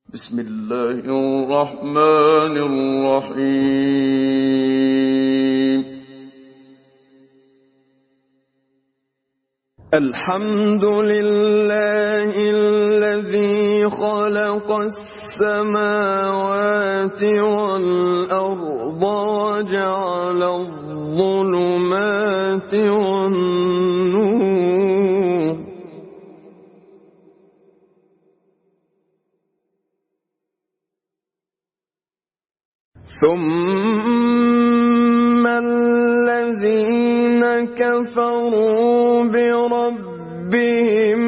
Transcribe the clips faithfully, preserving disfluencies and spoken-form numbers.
بسم الله الرحمن الرحيم. الحمد لله الذي خلق السماوات والأرض وجعل الظلمات والنور، ثم الذين كفروا بربهم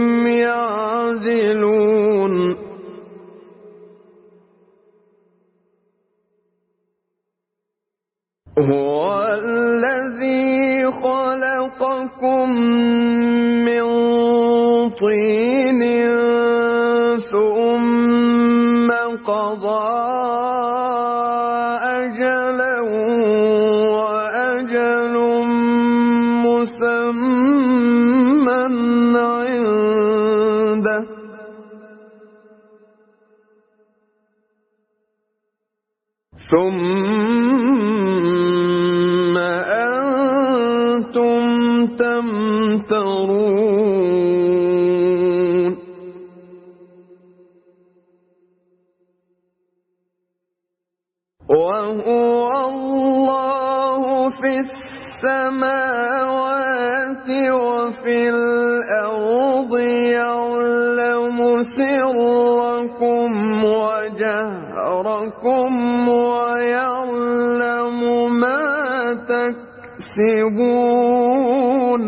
يعدلون. هو الذي خلقكم من طين ثم قضى أجلا وأجل مسمى عنده، ثم أنتم تمترون. وهو الله في السماوات وفي الأرض، يعلم سركم وجهركم ويعلم ما تكسبون.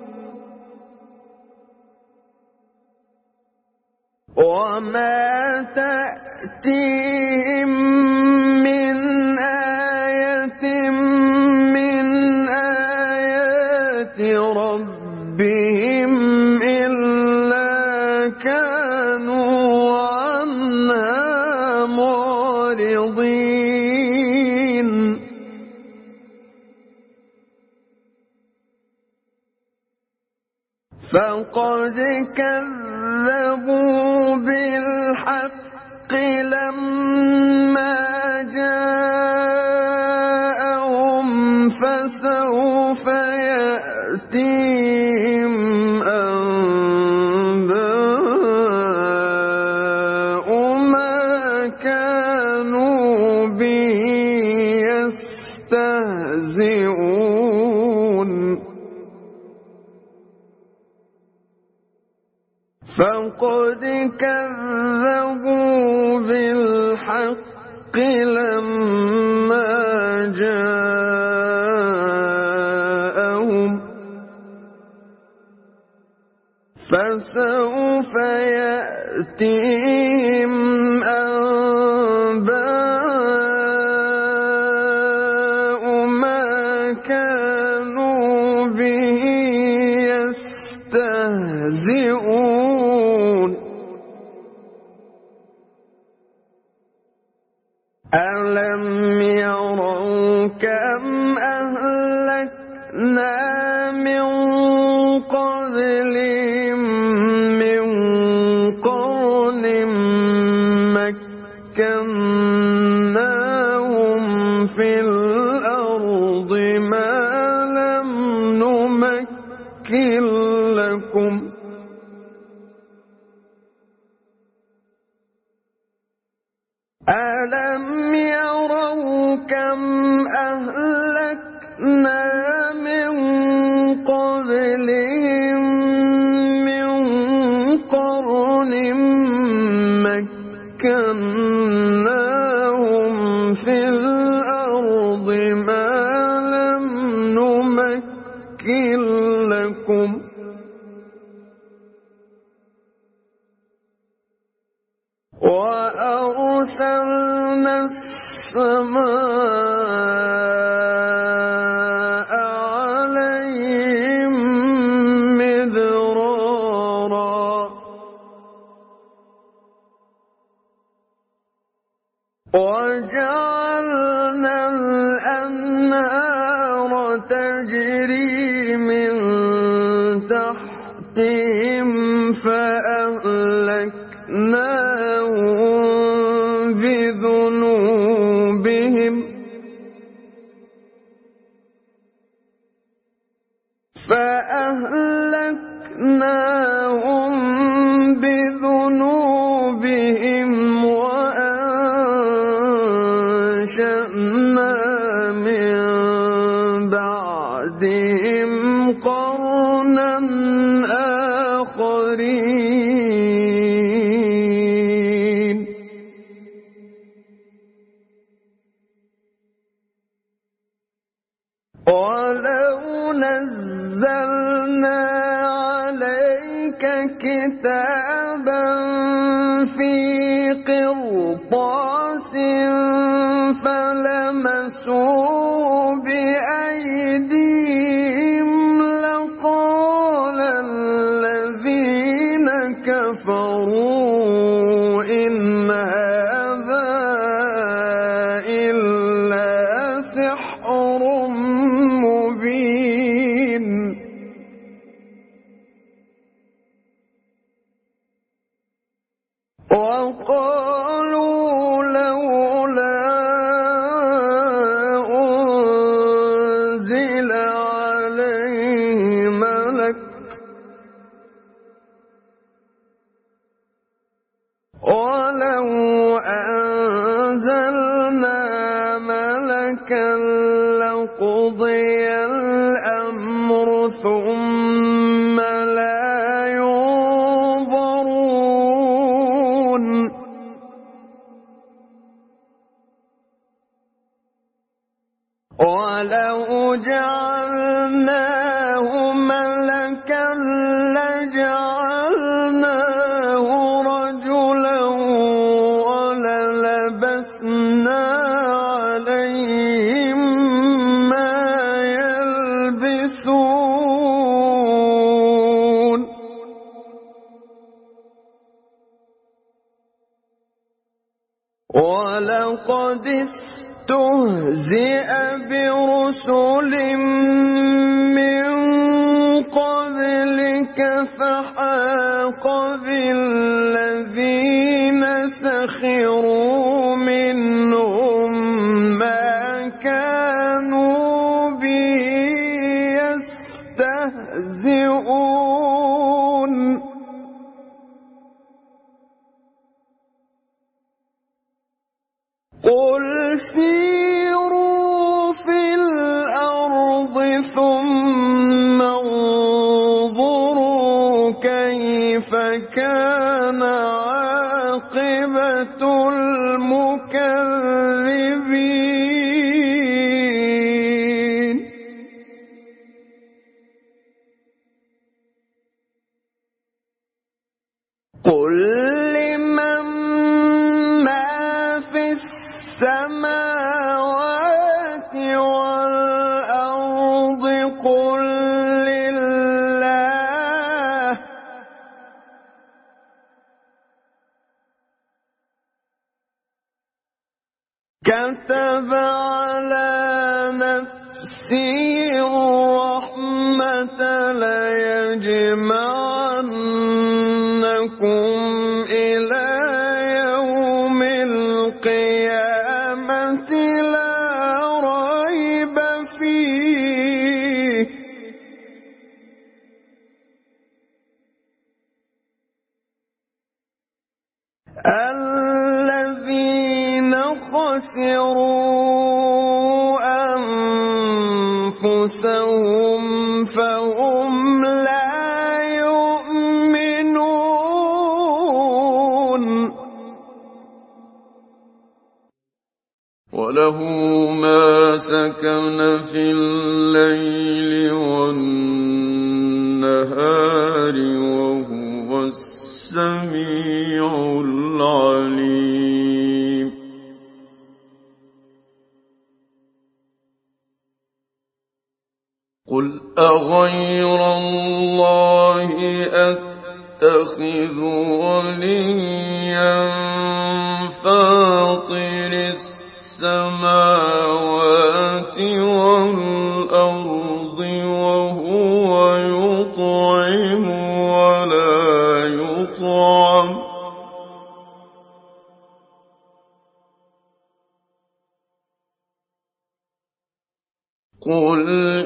وما تأتيهم من آية من آيات ربهم إلا كانوا عنها معرضين. فقد كذبوا بالحق لما جاءهم، فسوف يأتيهم أنباء ما كانوا به يستهزئون. فقد كذبوا بالحق لما جاءهم، فسوف يأتيهم أنباء ما كانوا به يستهزئون. ألم يروا كم أهلكنا من قبلهم من قرن مكناهم في الأرض ما لم نمكن لكم، ألم يروا كم أهلكنا من قبلهم من قرن مكناهم في الأرض ما لم نمكن لكم، وأرسلنا السماء عليهم مدرارا، وجعلنا الأنهار تجري من تحتهم فأهلكناهم بذنوبهم فأهلكناهم بذنوبهم وأنشأنا من بعدهم قرنا آخرين ولو نزلنا عليك كتابا في قرطاس فلمسوه بأيديهم لقال الذين كفروا إن هذا إلا سحر مبين وقالوا لولا أنزل عليه ملك ولو أنزلنا ملكا لقضي الأمر ثم لا ينظرون ولو جعلناه ملكا لجعلناه رجلا وللبسنا عليهم ما يلبسون ولقد استهزئ برسل من قبلك فحاق بالذين سخروا منهم ما كانوا به يستهزئون قل سيروا في الأرض ثم انظروا كيف كان عاقبة المكذبين قل لمن ما في السماوات والأرض قل لله كتب على نفسه الرحمة ليجمعنكم إلى يوم القيامة لا ريب فيه الذين خسروا أنفسهم فهم لا يؤمنون وله ما سكن في الليل والنهار وهو السميع العليم قل أغير الله أتخذ وليا فاطر السماوات والأرض وهو يطعم ولا يطعم قُلْ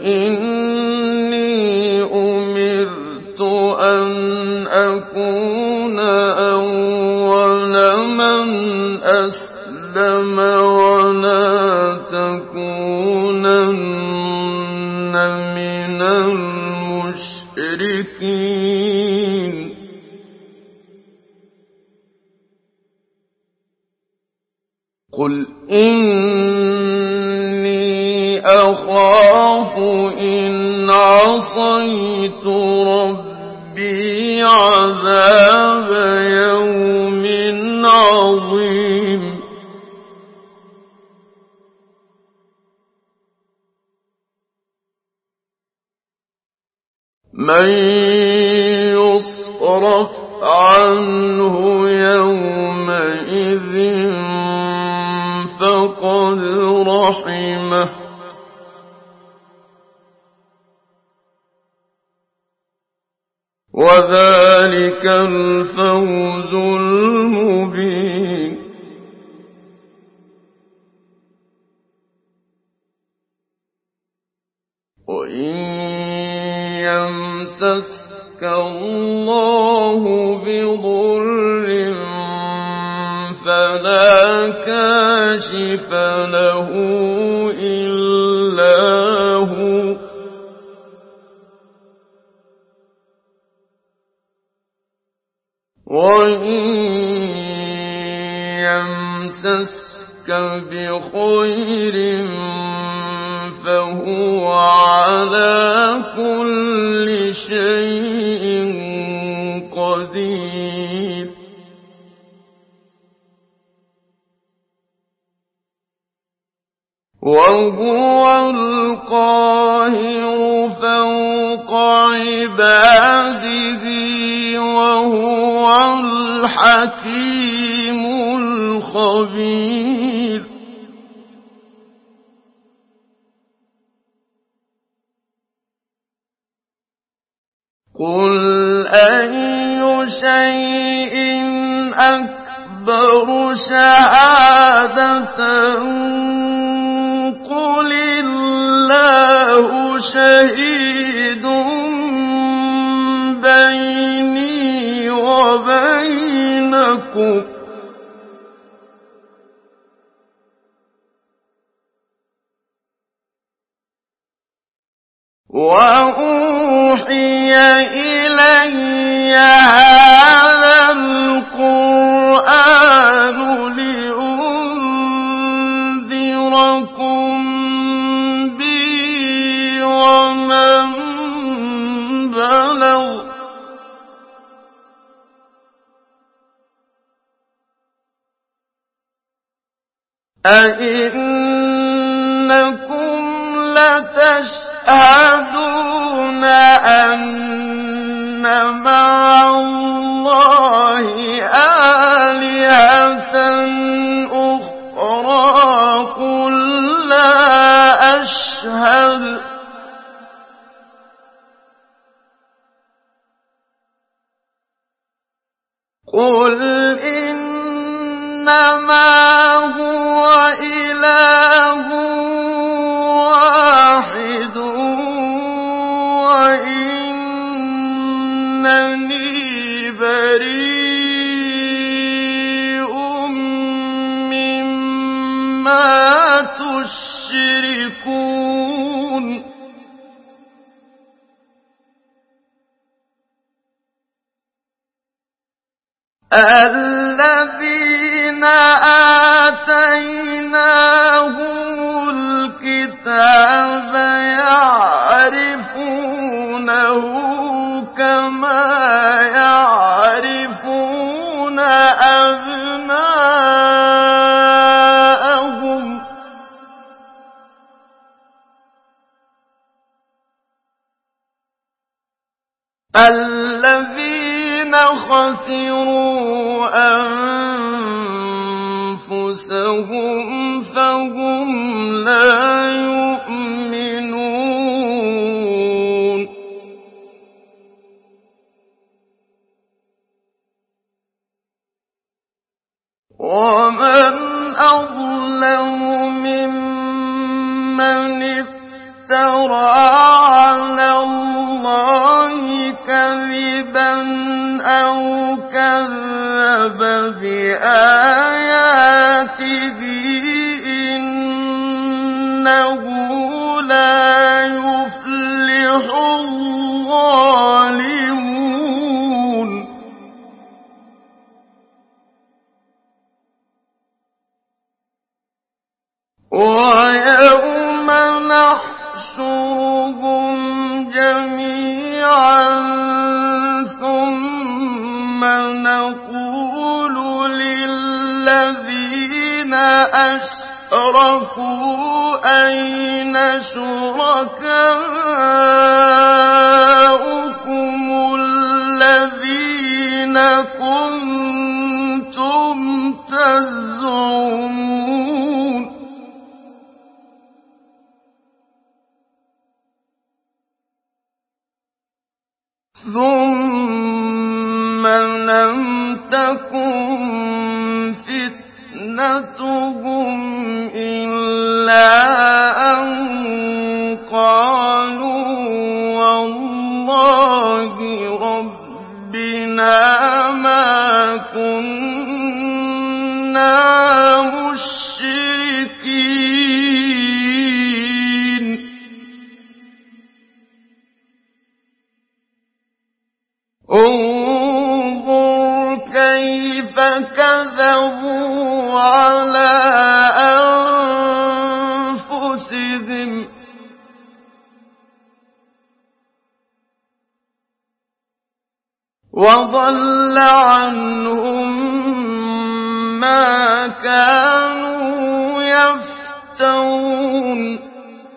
إِنِّي أُمِرْتُ أَنْ أَكُونَ أَوَّلَ مَنْ أَسْلَمَ وَلَا تَكُونَنَّ مِنَ الْمُشْرِكِينَ قُلْ إِنِّي أَخَافُ إِنْ عَصَيْتُ رَبِّي عَذَابَ يَوْمٍ عَظِيمٍ مَنْ يُصْرَفْ عَنْهُ يَوْمَئِذٍ فَقَدْ رَحِمَهُ وَذَلِكَ الْفَوْزُ الْمُبِينُ وَإِنْ يَمْسَسْكَ اللَّهُ بِضُرٍّ فَلَا كَاشِفَ لَهُ إِلَّا هُوَ وَإِنْ يَمْسَسْكَ بِخَيْرٍ فَهُوَ عَلَى كُلِّ شَيْءٍ قَدِيرٌ وَهُوَ الْقَاهِرُ فَوْقَ عِبَادِهِ وَهُوَ الْحَكِيمُ الْخَبِيرُ قُلْ أَيُّ شَيْءٍ أَكْبَرُ شَهَادَةً قُلِ اللَّهُ شَهِيدٌ بَيْنِي وَبَيْنَكُمْ وَأُوحِيَ إِلَيَّ هَٰذَا الْقُرْآنُ لِأُنذِرَكُم بِهِ وَمَن بَلَغَ ۚ أَئِنَّكُمْ لَتَشْهَدُونَ أَنَّ مَعَ اللَّهِ آلِهَةً أُخْرَىٰ قُل لَّا أَشْهَدُ ۚ قُلْ إِنَّمَا هُوَ إِلَٰهٌ وَاحِدٌ وَإِنَّنِي بَرِيءٌ مِّمَّا تُشْرِكُونَ الَّذِينَ آتَيْنَاهُمُ الْكِتَابَ يَعْرِفُونَهُ كَمَا يَعْرِفُونَ أَبْنَاءَهُمْ ۖ الَّذِينَ خَسِرُوا أَنفُسَهُمْ فَهُمْ لَا يُؤْمِنُونَ وَمَنْ أَظْلَمُ مِمَّنِ افْتَرَىٰ بِآيَاتِهِ إِنَّهُ لَا يُفْلِحُ الظَّالِمُونَ وَيَوْمَ نَحْشُرُهُمْ جَمِيعًا ثُمَّ نَقُولُ لِلَّذِينَ أَشْرَكُوا أَيْنَ شُرَكَاؤُكُمُ الَّذِينَ كُنتُمْ تَزْعُمُونَ ثُمَّ لَمْ تَكُنْ فِتْنَتُهُمْ إِلَّا أَن قَالُوا وَاللَّهِ رَبِّنَا مَا كُنَّا مُشْرِكِينَ انظُرْ كَيْفَ كَذَبُوا عَلَىٰ أَنفُسِهِمْ ۖ وَضَلَّ عَنْهُم مَّا كَانُوا يَفْتَرُونَ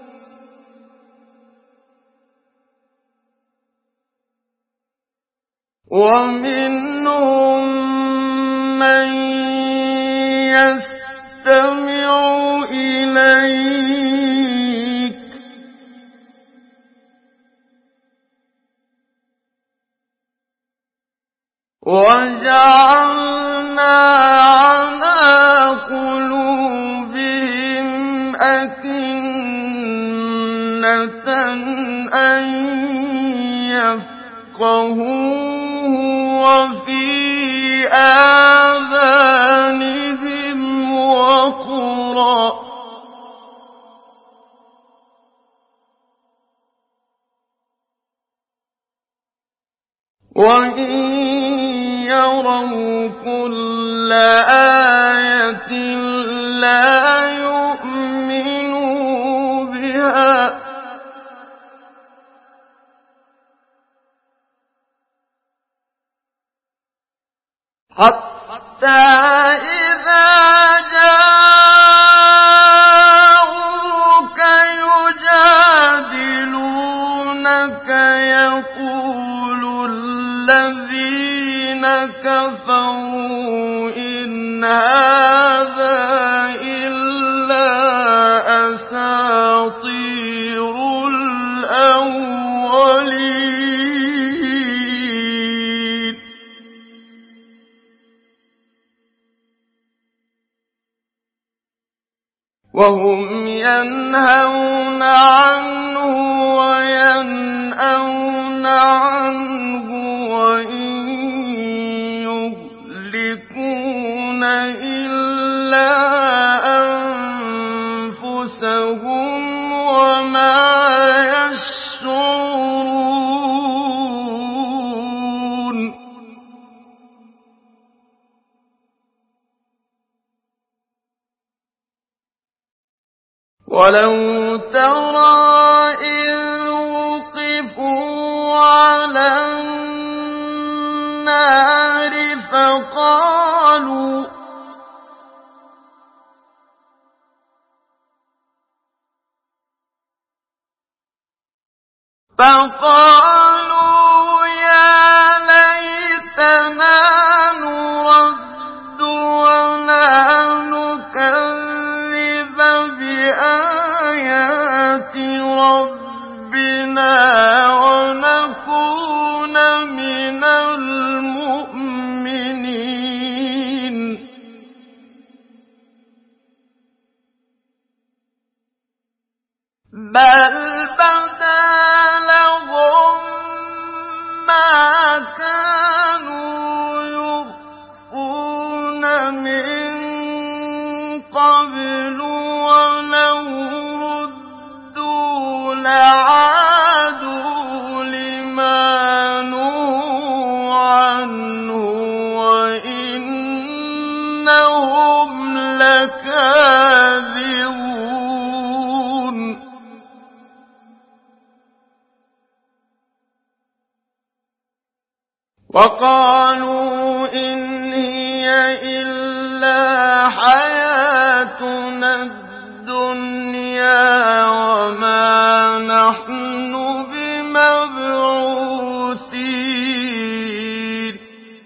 وَمِنْهُم مَّن يَسْتَمِعُ إِلَيْكَ ۖ وَجَعَلْنَا عَلَىٰ قُلُوبِهِمْ أَكِنَّةً أَن يَفْقَهُوهُ وَفِي آذَانِهِمْ وَقْرًا ۚ وَإِن يَرَوْا كُلَّ آيَةٍ لَّا يُؤْمِنُوا بِهَا ۚ حَتَّىٰ إِذَا جَاءُوكَ يُجَادِلُونَكَ يَقُولُ الَّذِينَ كَفَرُوا إِنْ هَٰذَا إِلَّا أَسَاطِيرُ الْأَوَّلِينَ وَهُمْ يَنْهَوْنَ عَنْهُ وَيَنْأَوْنَ عَنْهُ وَإِن يُهْلِكُونَ إِلَّا أَنفُسَهُمْ وَمَا يَشْعُرُونَ وَلَوْ تَرَىٰ إِذْ وُقِفُوا عَلَى النَّارِ فَقَالُوا فَقَالُوا يَا لَيْتَنَا نُرَدُّ وَلَا نُكَذِّبَ بِآيَاتِ رَبِّنَا وَنَكُونَ مِنَ الْمُؤْمِنِينَ بَلْ بَدَا لَهُم مَّا كَانُوا يُخْفُونَ عادوا لما نهوا عنه وإنهم لكاذبون وقالوا إن هي إلا حياتنا الدنيا وما نحن بمبعوثين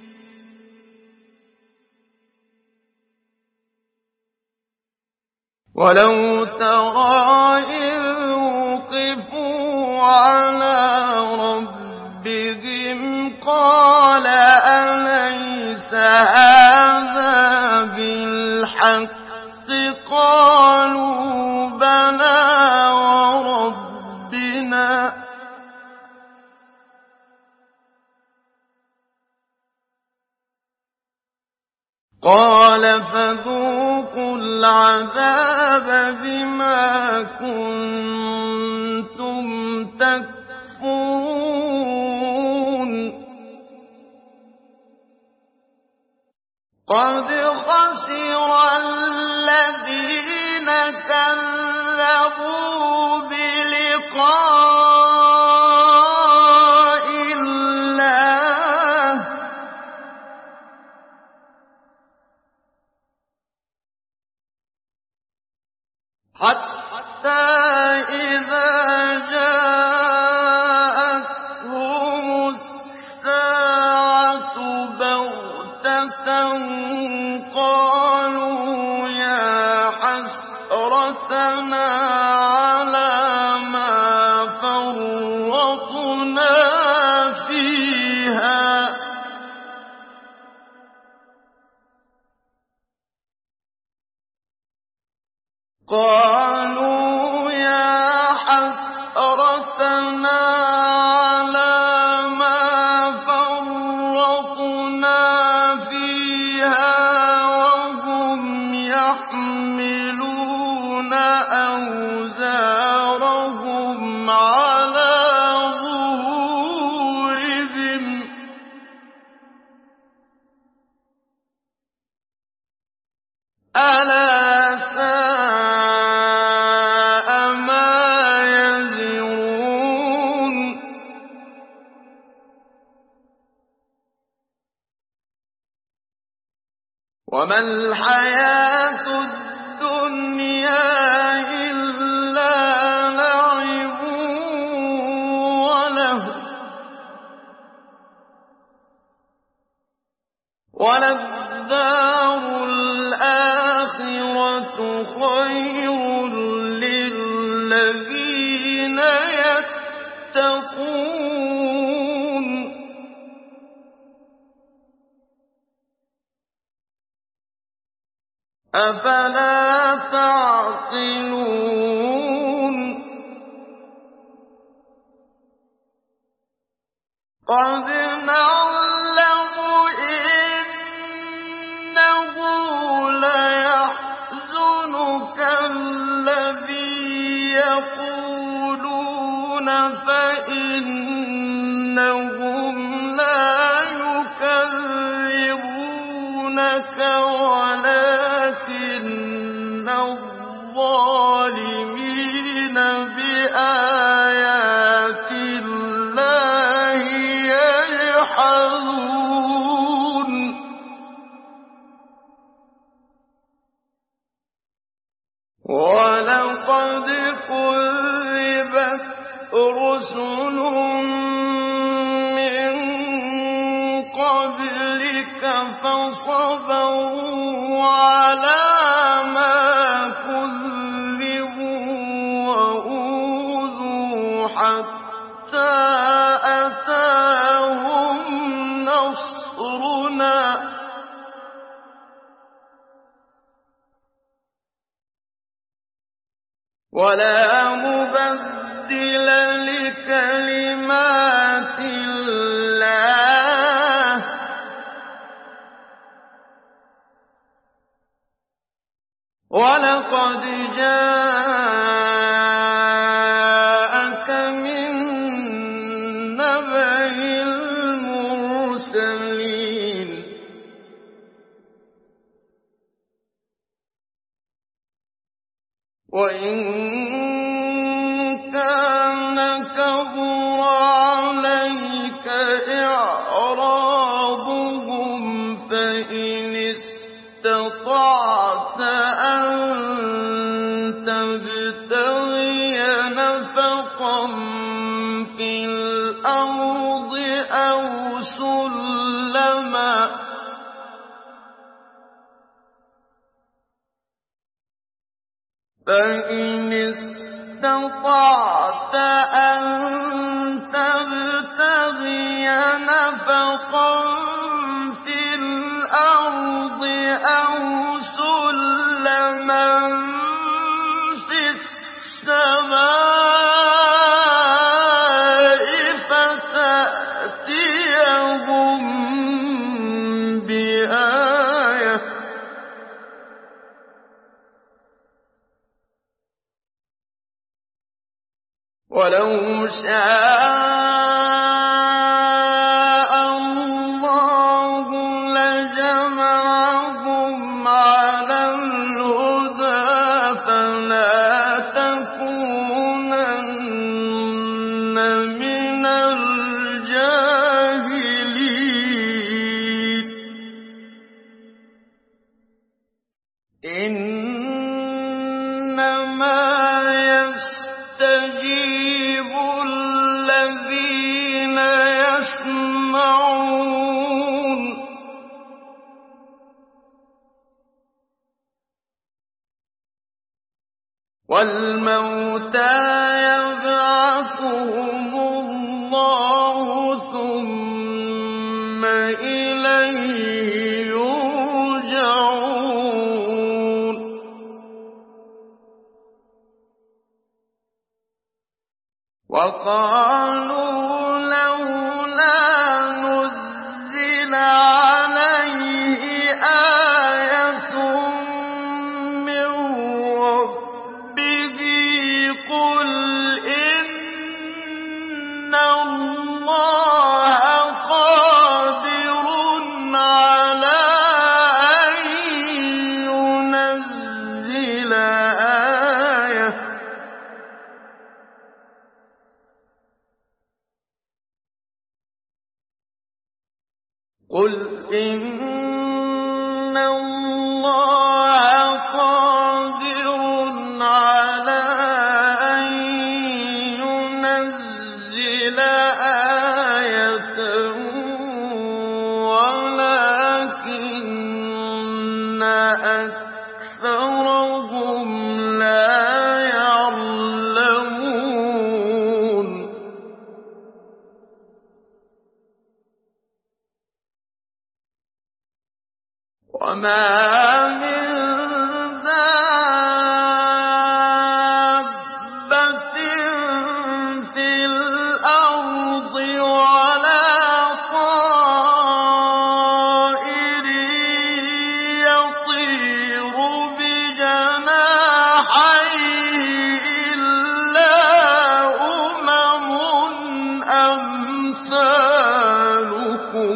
ولو ترى إذ وقفوا على ربهم قال أليس هذا بالحق قالوا بلى وربنا قال فذوقوا العذاب بما كنتم تكفرون قد خسر الذين كذبوا بلقاء الله حتى إذا جاءتهم الساعة بغتة قالوا يا حسرتنا على ما فرطنا فيها قالوا يا حسرتنا على ما فرطنا فيها وهم يحملون أوزارهم على ظهورهم ألا ساء ما يزرون وما الحياة الدنيا إلا لعب وله وللدار الآخرة خير للذين يتقون أفلا تعقلون قد نعلم إنه ليحزنك الذي يقولون فإنهم لا يكذبونك ولكن الظالمين بآيات الله يجحدون ولقد كذبت رسل من قبلك فصبروا على ما كذبوا وأوذوا حتى أتاهم نصرنا ولا مبدل لكلمات الله ولقد جاءك وإن كان كبر عليك إعراضهم فإن استطعت أن تبتغي نفقا في الأرض أو سلما فإن استطعت أن تبتغي نفقا في الأرض أو سلما في السماء فتأتيهم بآية ولو شاء الله لجمعهم على الهدى فلا تكونن من الجاهلين إنما يستجيب الذين يسمعون والموتى يبعثهم الله ثم إليه يرجعون وقالوا لولا نزل عليه آية من ربه قل إن الله قادر على أن ينزل آية قل إن الله قادر على أن ينزل آية ولكن أكثرهم لا يعلمون وما من دابة في الأرض ولا طائر يطير بجناحيه إلا أمم أمثالكم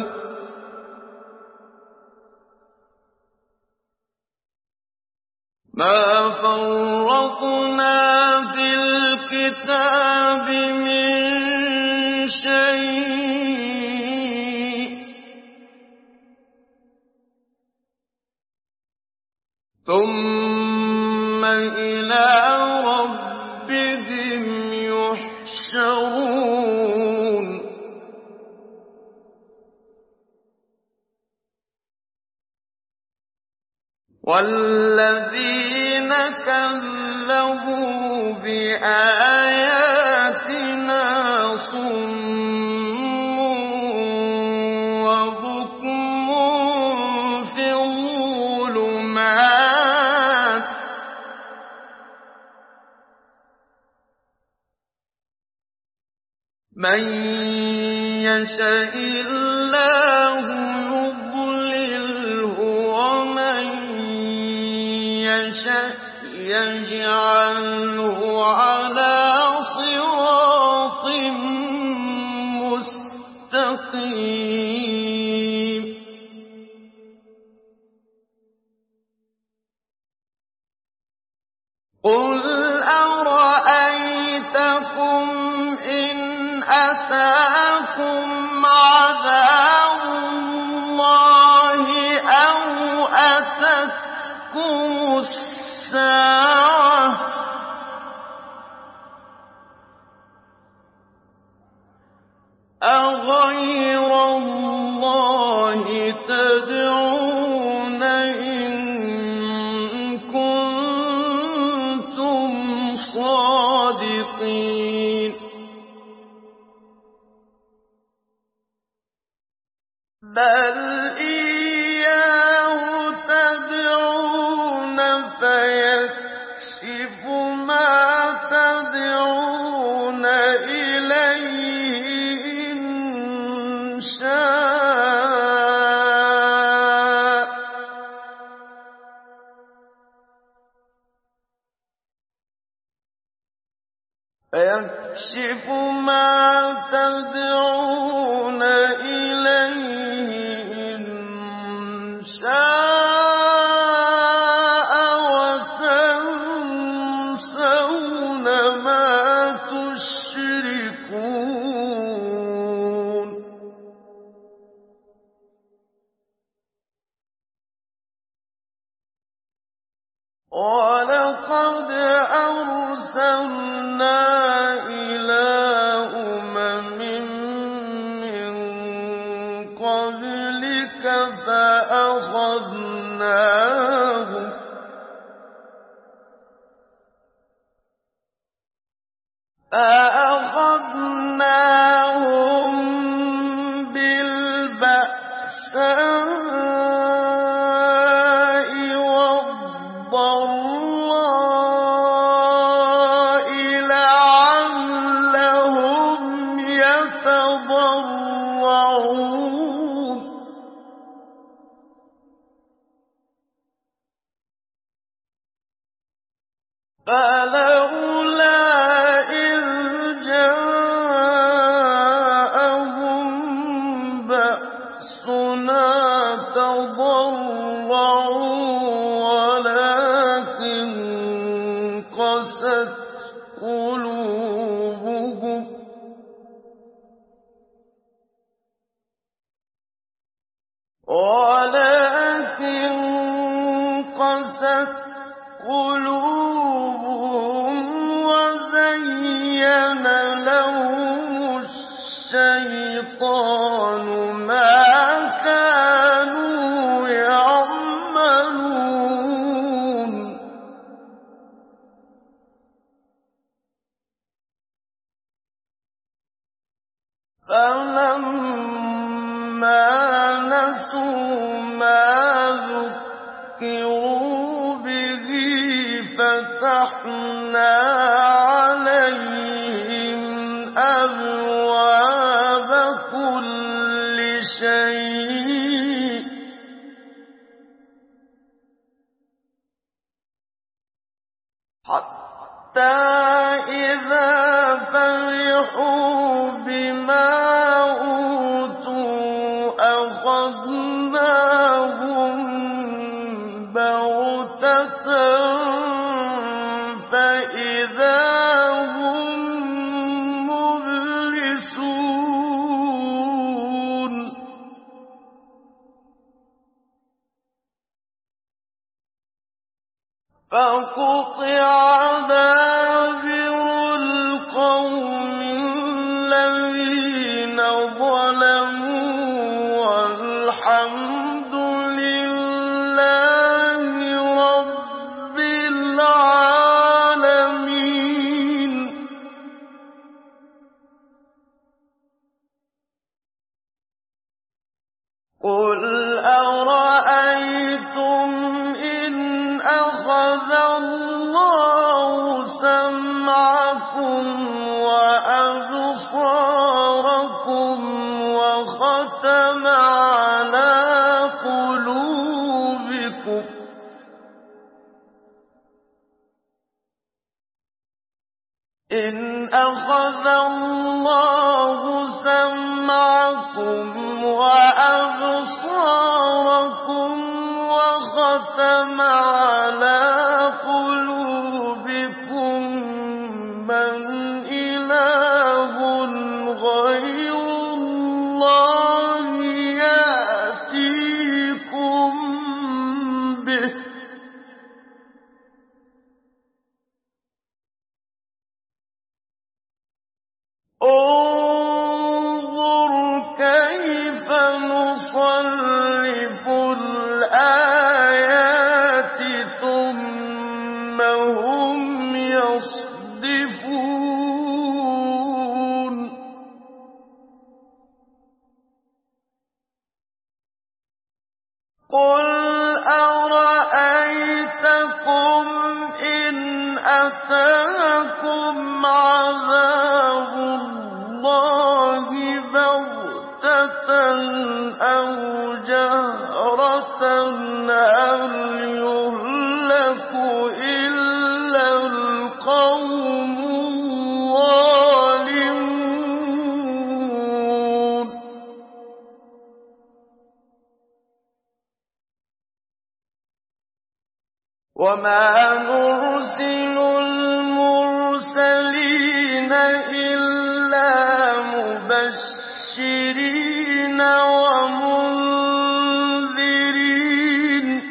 ما فرطنا في الكتاب من شيء ثم إلى ربهم يحشرون والذين كذبوا بآياتنا صم وبكم في الظلمات من يشاء الله يضلله ومن يشاء يجعله على صراط مستقيم قُلْ أَرَأَيْتَكُمْ إِنْ أَتَاكُمْ عَذَابُ اللَّهِ أَوْ أَتَتْكُمُ السَّاعَةُ أَغَيْرَ اللَّهِ تَدْعُونَ إِن كُنتُمْ صَادِقِينَ بَلْ إِيَّاهُ تَدْعُونَ فَيَكْشِفُ مَا تَدْعُونَ إِلَيْهِ إِن شَاءَ ۚ فَيَكْشِفُ مَا تَدْعُونَ إِلَيْهِ إِن شَاءَ وَتَنسَوْنَ مَا تُشْرِكُونَ وَلَقَدْ أَرْسَلْنَا إِلَىٰ أُمَمٍ مِّن قَبْلِكَ فَأَخَذْنَاهُم فَأَخَذْنَاهُم بِالْبَأْسَاءِ وَالضَّرَّاءِ لَعَلَّهُمْ يَتَضَرَّعُونَ فَلَوْلَا إِذْ جَاءَهُم بَأْسُنَا تَضَرَّعُوا وَلَٰكِن قَسَتْ قُلُوبُهُمْ وَلَٰكِن قَسَتْ قُلُوبُهُمْ وَزَيَّنَ لَهُمُ الشَّيْطَانُ مَا كَانُوا يَعْمَلُونَ فَلَمَّا نَسُوا مَا ذُكِّرُوا بِهِ فَتَحْنَا عَلَيْهِمْ أَبْوَابَ كُلِّ شَيْءٍ حَتَّىٰ إِذَا فَرِحُوا بِمَا أُوتُوا أَخَذْنَاهُم بَغْتَةً فَإِذَا هُم مُّبْلِسُونَ فَقُطِعَ دَابِرُ الْقَوْمِ الَّذِينَ ظَلَمُوا وَالْحَمْدُ لِلَّهِ رَبِّ الْعَالَمِينَ قُلْ أَرَأَيْتُمْ إِنْ أَخَذَ اللَّهُ سَمْعَكُمْ وَأَبْصَارَكُمْ وَخَتَمَ عَلَىٰ قُلُوبِكُمْ إِنْ أَخَذَ اللَّهُ سَمْعَكُمْ وَأَبْصَارَكُمْ وَخَتَمَ عَلَىٰ قُلُوبِكُمْ انظُرْ كَيْفَ نُصَرِّفُ الْآيَاتِ ثُمَّ هُمْ يَصْدِفُونَ قُلْ أَرَأَيْتَكُمْ إِنْ أَتَاكُمْ عَذَابُ اللَّهِ بَغْتَةً أَوْ جَهْرَةً هَلْ يُهْلَكُ إِلَّا الْقَوْمُ الظَّالِمُونَ وَمَا نُرْسِلُ الْمُرْسَلِينَ إِلَّا مُبَشِّرِينَ وَمُنذِرِينَ ۖ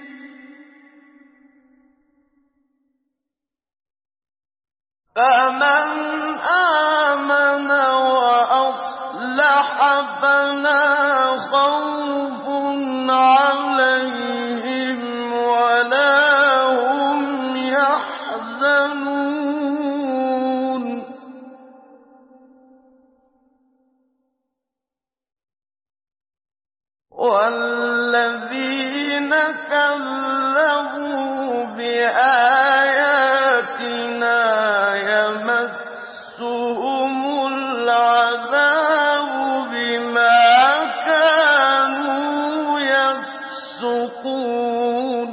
فَمَنْ آمَنَ وَأَصْلَحَ فَلَا خَوْفٌ عَلَيْهِمْ وَلَا هُمْ يَحْزَنُونَ وَالَّذِينَ كَذَّبُوا بِآيَاتِنَا يَمَسُّهُمُ الْعَذَابُ بِمَا كَانُوا يَفْسُقُونَ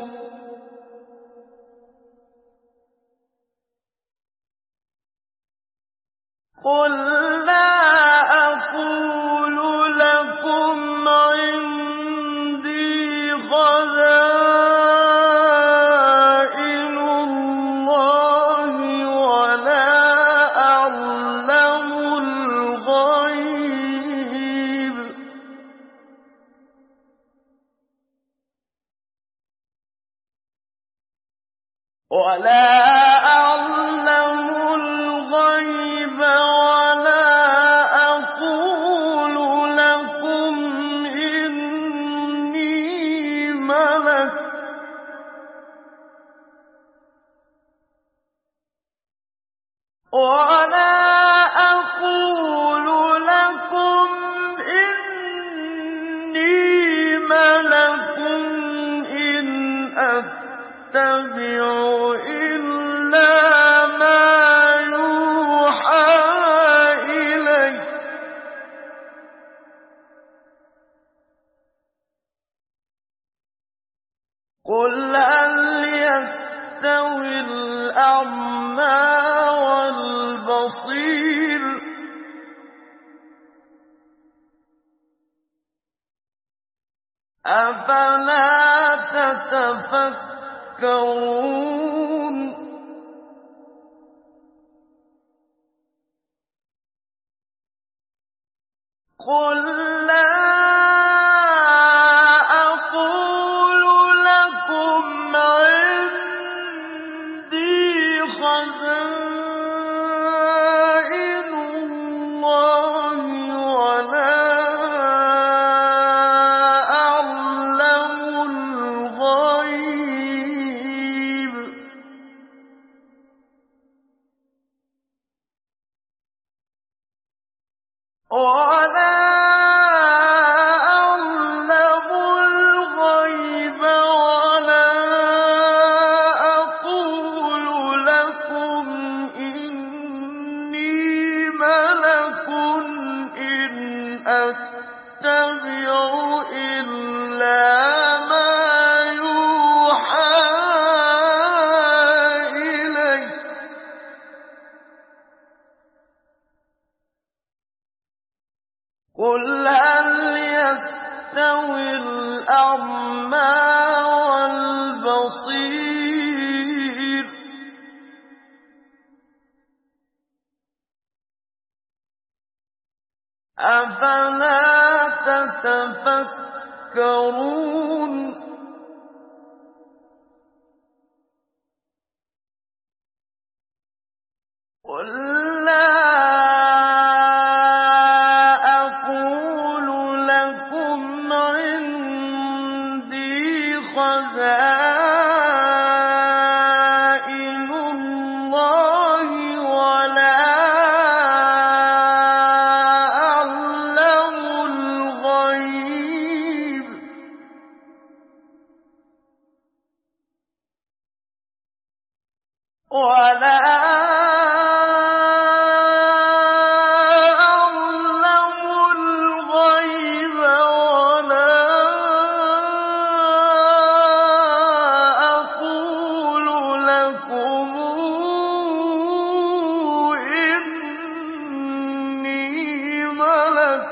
قُل لَّا أَقُولُ لَكُمْ عِندِي خَزَائِنُ اللَّهِ وَلَا أَعْلَمُ الْغَيْبَ وَلَا أَقُولُ لَكُمْ إِنِّي مَلَكٌ وَلَا أَقُولُ لَكُمْ إِنِّي مَلَكٌ إِنْ أَتَّبِعُ إِلَّا مَا يُوحَىٰ إِلَيَّ ۚ قُلْ هَلْ يَسْتَوِي الْأَعْمَىٰ وَالْبَصِيرُ أَفَلَا تَتَفَكَّرُونَ قُل لَّا أَقُولُ لَكُمْ عِندِي خَزَائِنُ اللَّهِ وَلَا أَعْلَمُ الْغَيْبَ وَلَا أَعْلَمُ الْغَيْبَ وَلَا أَقُولُ لَكُمْ إِنِّي مَلَكٌ إِنْ أَتَّبِعُ إِلَّا مَا يُوحَىٰ إِلَيَّ ۚ قُلْ هَلْ يَسْتَوِي الْأَعْمَىٰ وَالْبَصِيرُ أَفَلَا تَتَفَكَّرُونَ قُل لَّا ولا أعلم الغيب ولا أقول لكم إني ملك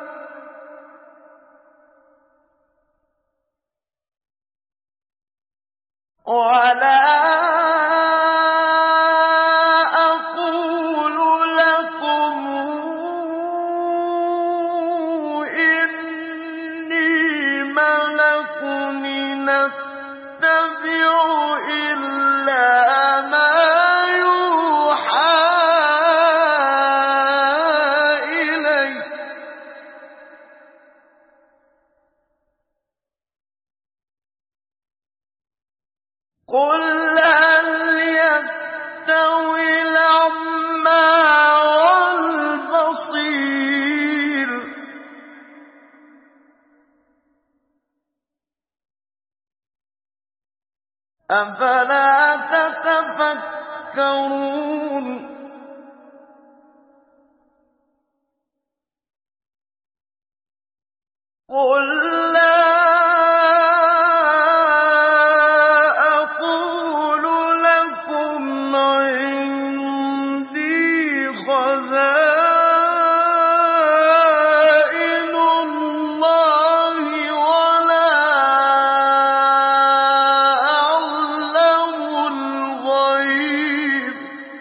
ولا أقول لكم إني ملك أتبع إلا ما يوحى إلي قل هل يستوي الأعمى والبصير أفلا تتفكرون قل لا أقول لكم عندي خزائن الله ولا أعلم الغيب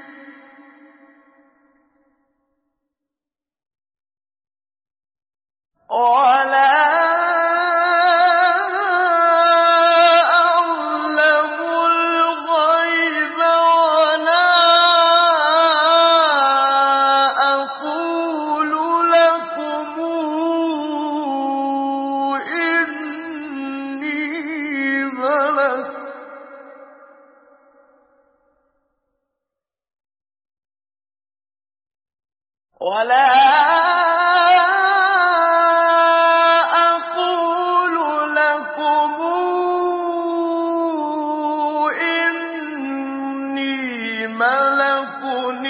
ولا أعلم الغيب ولا أقول لكم إني ملك ولا أقول لكم إني ملك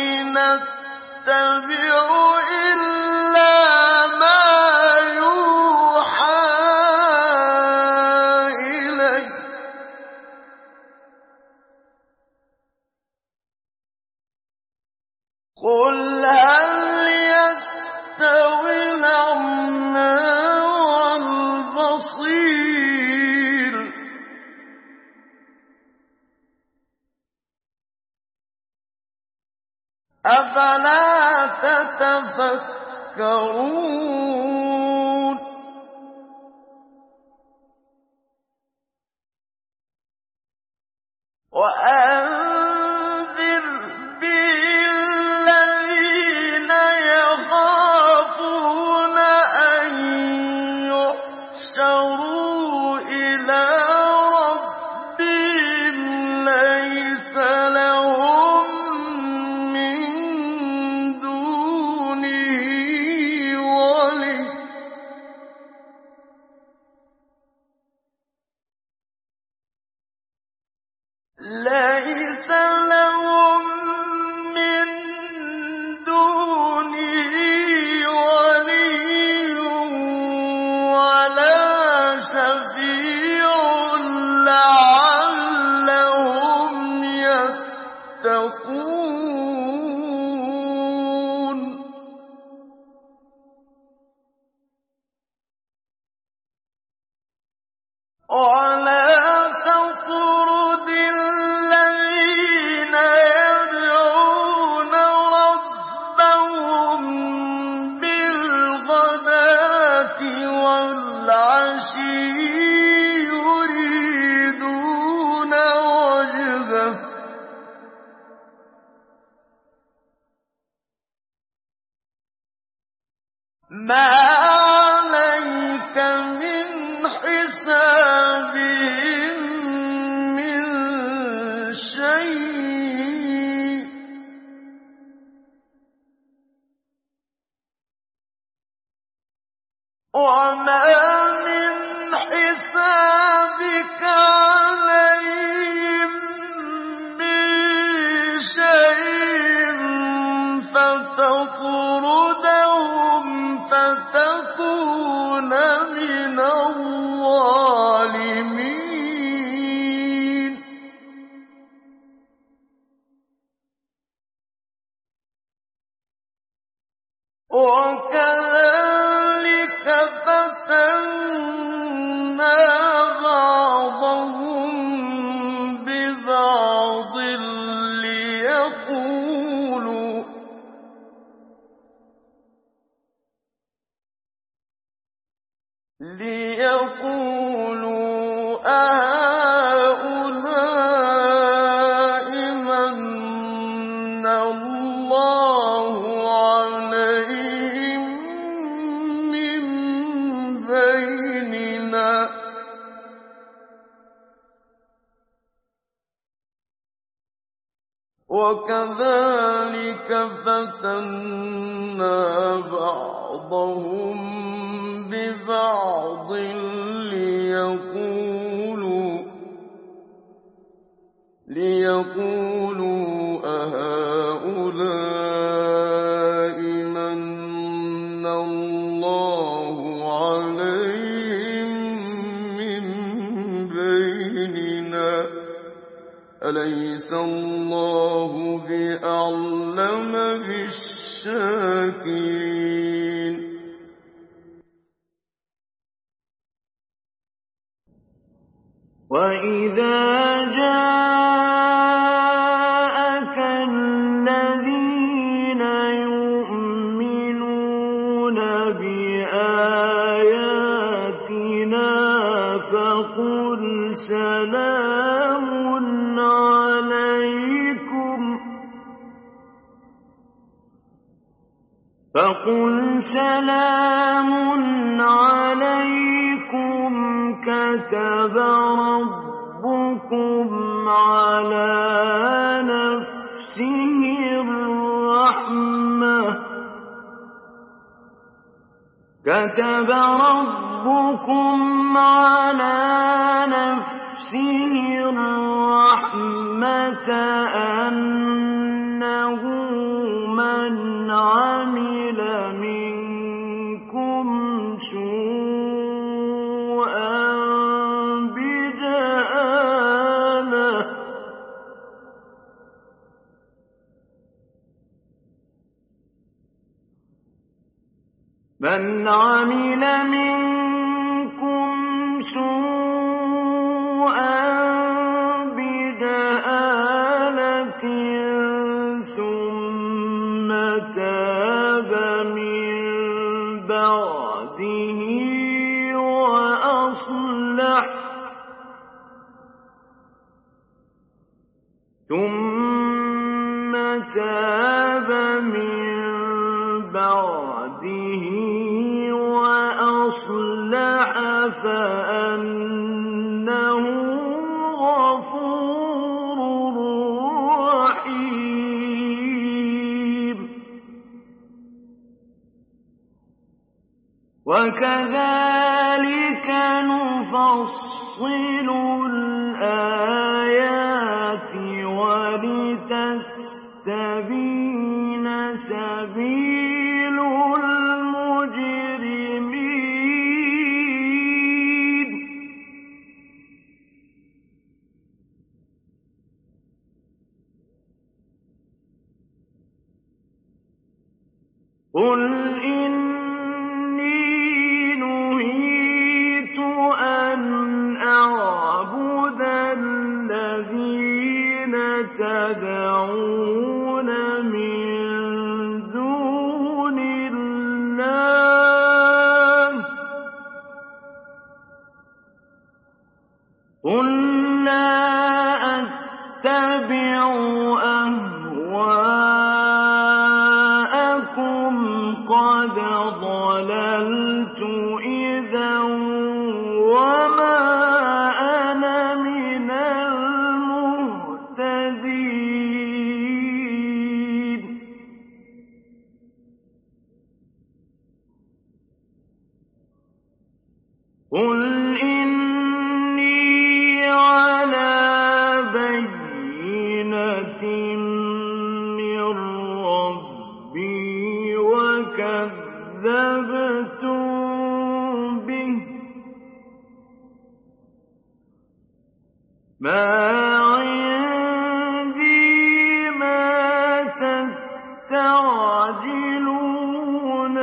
أتبع إلا ما يوحى إلي قل هل يستوي الأعمى والبصير أفلا تتفكرون وأنذر به الذين يخافون أن يحشروا إلى ربهم ليس لهم من دونه ولي ليس لهم من دونه ولي ولا شفيع لعلهم يتقون ولا تطرد الذين يدعون ربهم بالغداة والعشي يريدون وجهه ما عليك من حسابهم من شيء وما من حسابك عليهم من وَكَذَٰلِكَ فَتَنَّا بَعْضَهُم بِبَعْضٍ لِّيَقُولُوا أَهَٰؤُلَاءِ مَنَّ اللَّهُ عَلَيْهِم مِّن بَيْنِنَا ۗ وَكَذَٰلِكَ فَتَنَّا بَعْضَهُم بِبَعْضٍ لِّيَقُولُوا أَهَٰؤُلَاءِ مَنَّ اللَّهُ عَلَيْهِم مِّن بَيْنِنَا ۗ أَلَيْسَ اللَّهُ بِأَعْلَمَ بِالشَّاكِرِينَ وَإِذَا جَاءَكَ الَّذِينَ يُؤْمِنُونَ بِآيَاتِنَا فَقُلْ سَلَامٌ عَلَيْكُمْ فَقُلْ سَلَامٌ عَلَيْكُمْ كَتَبَ رَبُّكُمْ عَلَىٰ نَفْسِهِ الرَّحْمَةَ كَتَبَ رَبُّكُمْ عَلَىٰ نَفْسِهِ الرَّحْمَةَ أَنَّهُ مَنْ عَمِلَ مِنكُمْ سُوءًا بِجَهَالَةٍ مَنْ عَمِلَ مِنكُمْ سُوءًا بِجَهَالَةٍ ثُمَّ تَابَ مِن بَعْدِهِ وَأَصْلَحَ ثُمَّ تَابَ مِن بَعْدِهِ وَأَصْلَحَ فَأَنَّهُ غَفُورٌ رَّحِيمٌ وَكَذَٰلِكَ نُفَصِّلُ الْآيَاتِ وَلِتَسْتَبِينَ سَبِيلُ الْمُجْرِمِينَ قُلْ إِنِّي نُهِيتُ أَنْ أَعْبُدَ الَّذِينَ تَدْعُونَ مِن دُونِ اللَّهِ قُل لَّا أَتَّبِعُ أَهْوَاءَكُمْ قَدْ ضَلَلْتُ إِذًا وَمَا أَنَا مِنَ الْمُهْتَدِينَ قُلْ إِنِّي عَلَىٰ بَيِّنَةٍ مِّن رَّبِّي وَكَذَّبْتُم بِهِ ۚ مَا عِندِي مَا تَسْتَعْجِلُونَ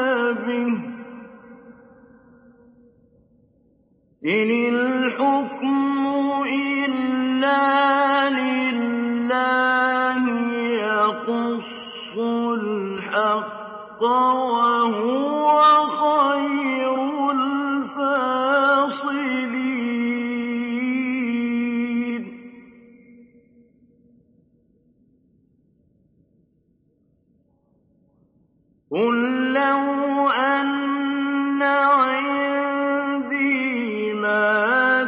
إِنِ الْحُكْمُ إِلَّا لِلَّهِ يَقُصُّ الْحَقَّ وَهُوَ خَيْرُ الْفَاصِلِينَ قُل لَّوْ أَنَّ عِندِي مَا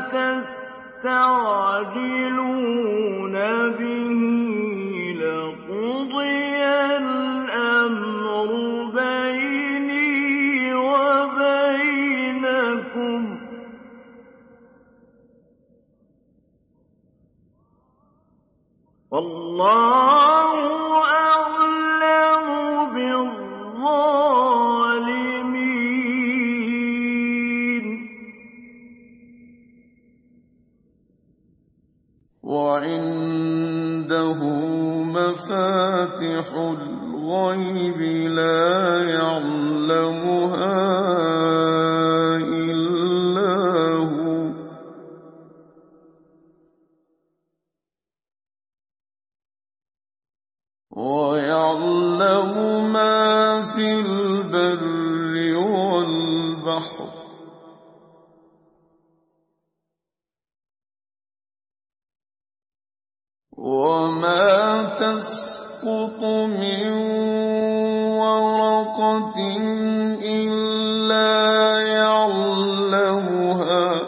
تَسْتَعْجِلُونَ بِهِ لَقُضِيَ الْأَمْرُ بَيْنِي وَبَيْنَكُمْ ۗ وَاللَّهُ أَعْلَمُ بِالظَّالِمِينَ وَعِندَهُ مَفَاتِحُ الْغَيْبِ لَا يَعْلَمُهَا إِلَّا هُوَ ۚ وَيَعْلَمُ مَا فِي الْبَرِّ وَالْبَحْرِ ۚ وَمَا تَسْقُطُ مِن وَرَقَةٍ إِلَّا يَعْلَمُهَا ۚ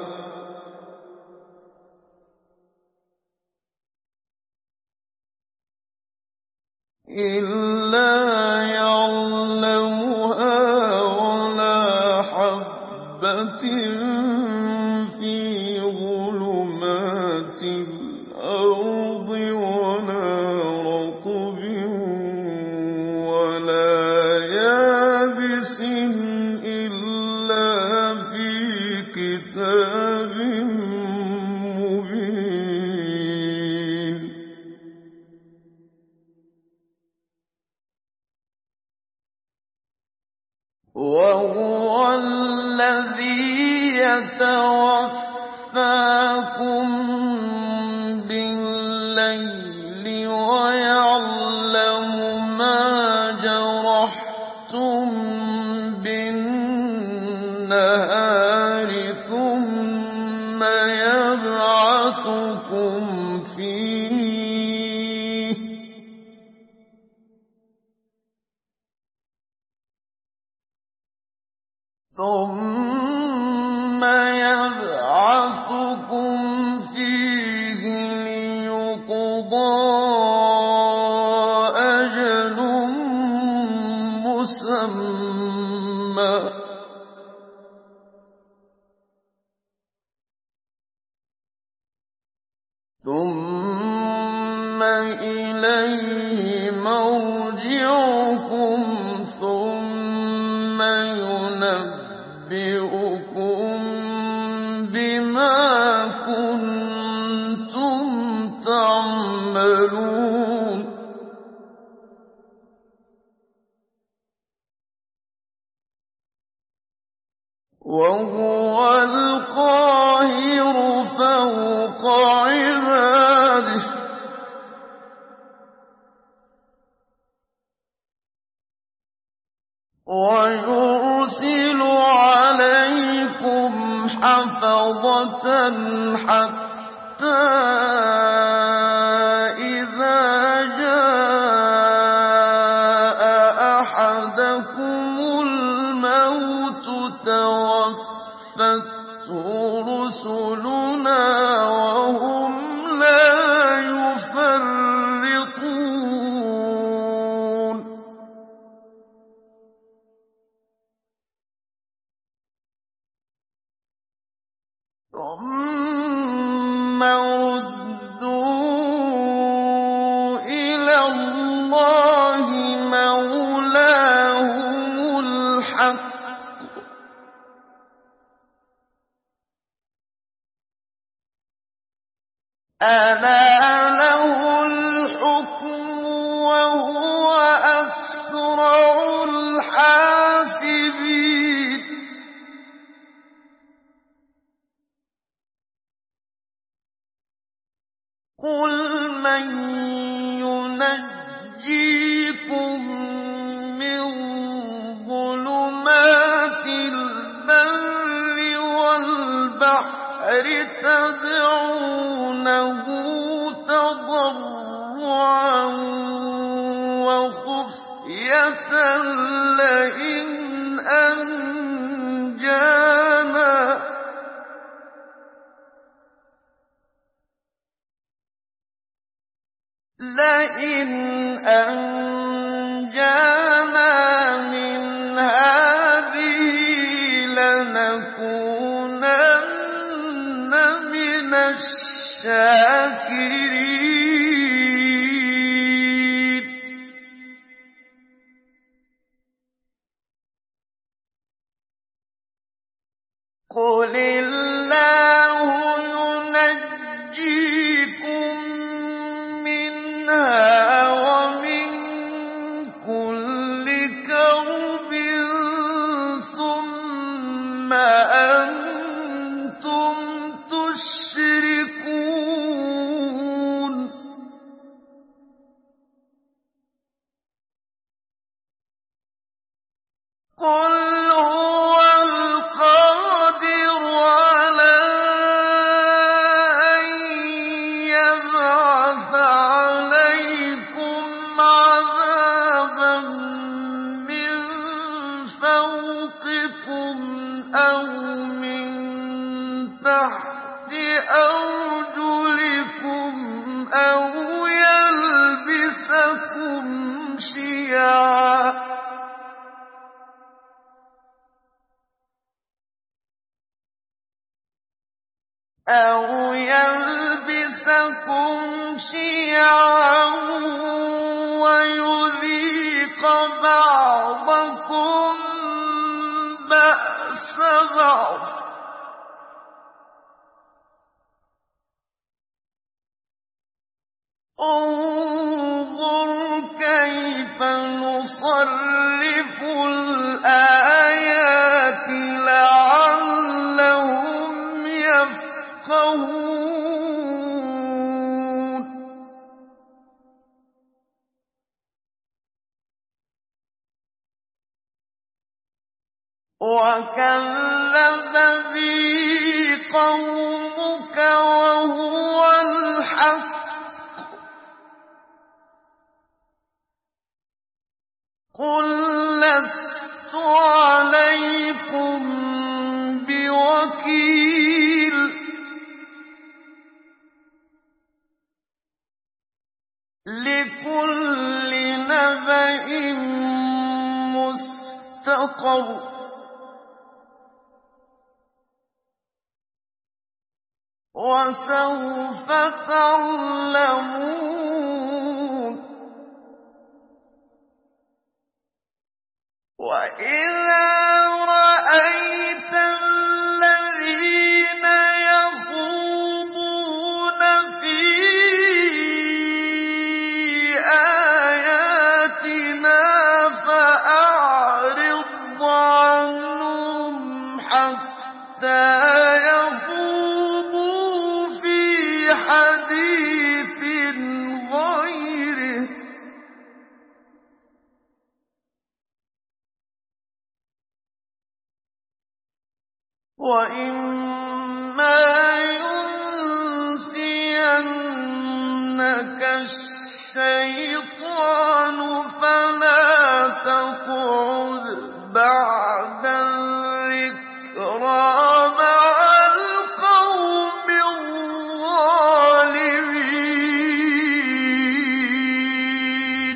إِلَّا يَعْلَمُهَا وَلَا حَبَّةٍ فِي ظُلُمَاتِ الْأَرْضِ وَلَا رَطْبٍ وَلَا يَابِسٍ إِلَّا فِي كِتَابٍ مُّبِينٍ وَهُوَ الَّذِي يَتَوَفَّاكُم بِاللَّيْلِ وَيَعْلَمُ مَا جَرَحْتُم بِالنَّهَارِ ثُمَّ يَبْعَثُكُمْ فِيهِ ۖ ثُمَّ يَبْعَثُكُمْ فِيهِ لِيُقْضَىٰ أَجَلٌ مُّسَمًّى ۖ ثُمَّ إِلَيْهِ مَرْجِعُكُمْ ثُمَّ يُنَبِّئُكُم بِمَا كُنتُمْ تَعْمَلُونَ وَهُوَ الْقَاهِرُ فَوْقَ عِبَادِهِ ۚ وَيُرْسِلُ عَلَيْكُمْ حَفَظَةً حَتَّىٰ إِذَا جَاءَ أَحَدَكُمُ الْمَوْتُ تَوَفَّتْهُ رُسُلُنَا وَهُمْ لَا يُفَرِّطُونَ ثُمَّ رُدُّوا إِلَى اللَّهِ مَوْلَاهُمُ الْحَقِّ ۖ أَلَا لَهُ الْحُكْمُ وَهُوَ أَسْرَعُ الْحَاسِبِينَ يُنَجِّيكُم مِّن ظُلُمَاتِ الْبَرِّ وَالْبَحْرِ تَدْعُونَهُ تَضَرُّعًا وَخُفْيَةً لَّئِنْ أَنجَانَا لئن أنجانا من هذه لنكونن من الشاكرين. قل الله ينجيكم منها ومن كل كرب ثم أنتم تشركون. قل هو القادر على أن يبعث عليكم عذابا من فوقكم أو من تحت أرجلكم أو يلبسكم شيعا أَوْ يَلْبِسَكُمْ شِيَعًا وَيُذِيقَ بَعْضَكُم بَأْسَ بَعْضٍ ۗ انظُرْ كَيْفَ نُصَرِّفُ الْآيَاتِ لَعَلَّهُمْ يَفْقَهُونَ. وَكَذَّبَ بِهِ قَوْمُكَ وَهُوَ الْحَقُّ ۚ قُل لَّسْتُ عَلَيْكُم بِوَكِيلٍ. لِّكُلِّ نَبَإٍ مُّسْتَقَرٌّ ۚ وَسَوْفَ تَعْلَمُونَ. وَإِذَا رَأَيْتَ الَّذِينَ يَخُوضُونَ فِي آيَاتِنَا فَأَعْرِضْ عَنْهُمْ حَتَّىٰ يَخُوضُوا فِي حَدِيثٍ غَيْرِهِ ۚ وَإِمَّا يُنسِيَنَّكَ الشَّيْطَانُ فَلَا تَقْعُدْ بَعْدَ الذِّكْرَىٰ مَعَ الْقَوْمِ الظَّالِمِينَ.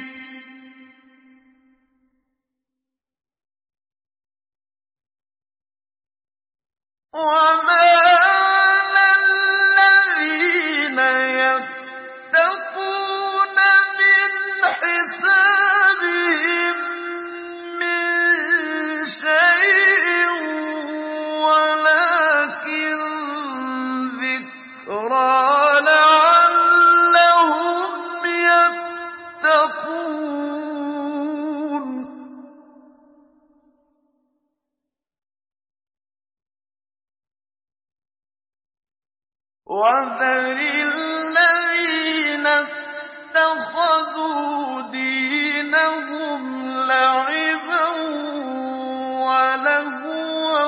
وَمَا عَلَى الَّذِينَ يَتَّقُونَ مِنْ حِسَابِهِم مِّن شَيْءٍ وَلَٰكِن ذِكْرَىٰ لَعَلَّهُمْ يَتَّقُونَ. وَذَرِ الَّذِينَ اتَّخَذُوا لَعِبًا وَلَهْوًا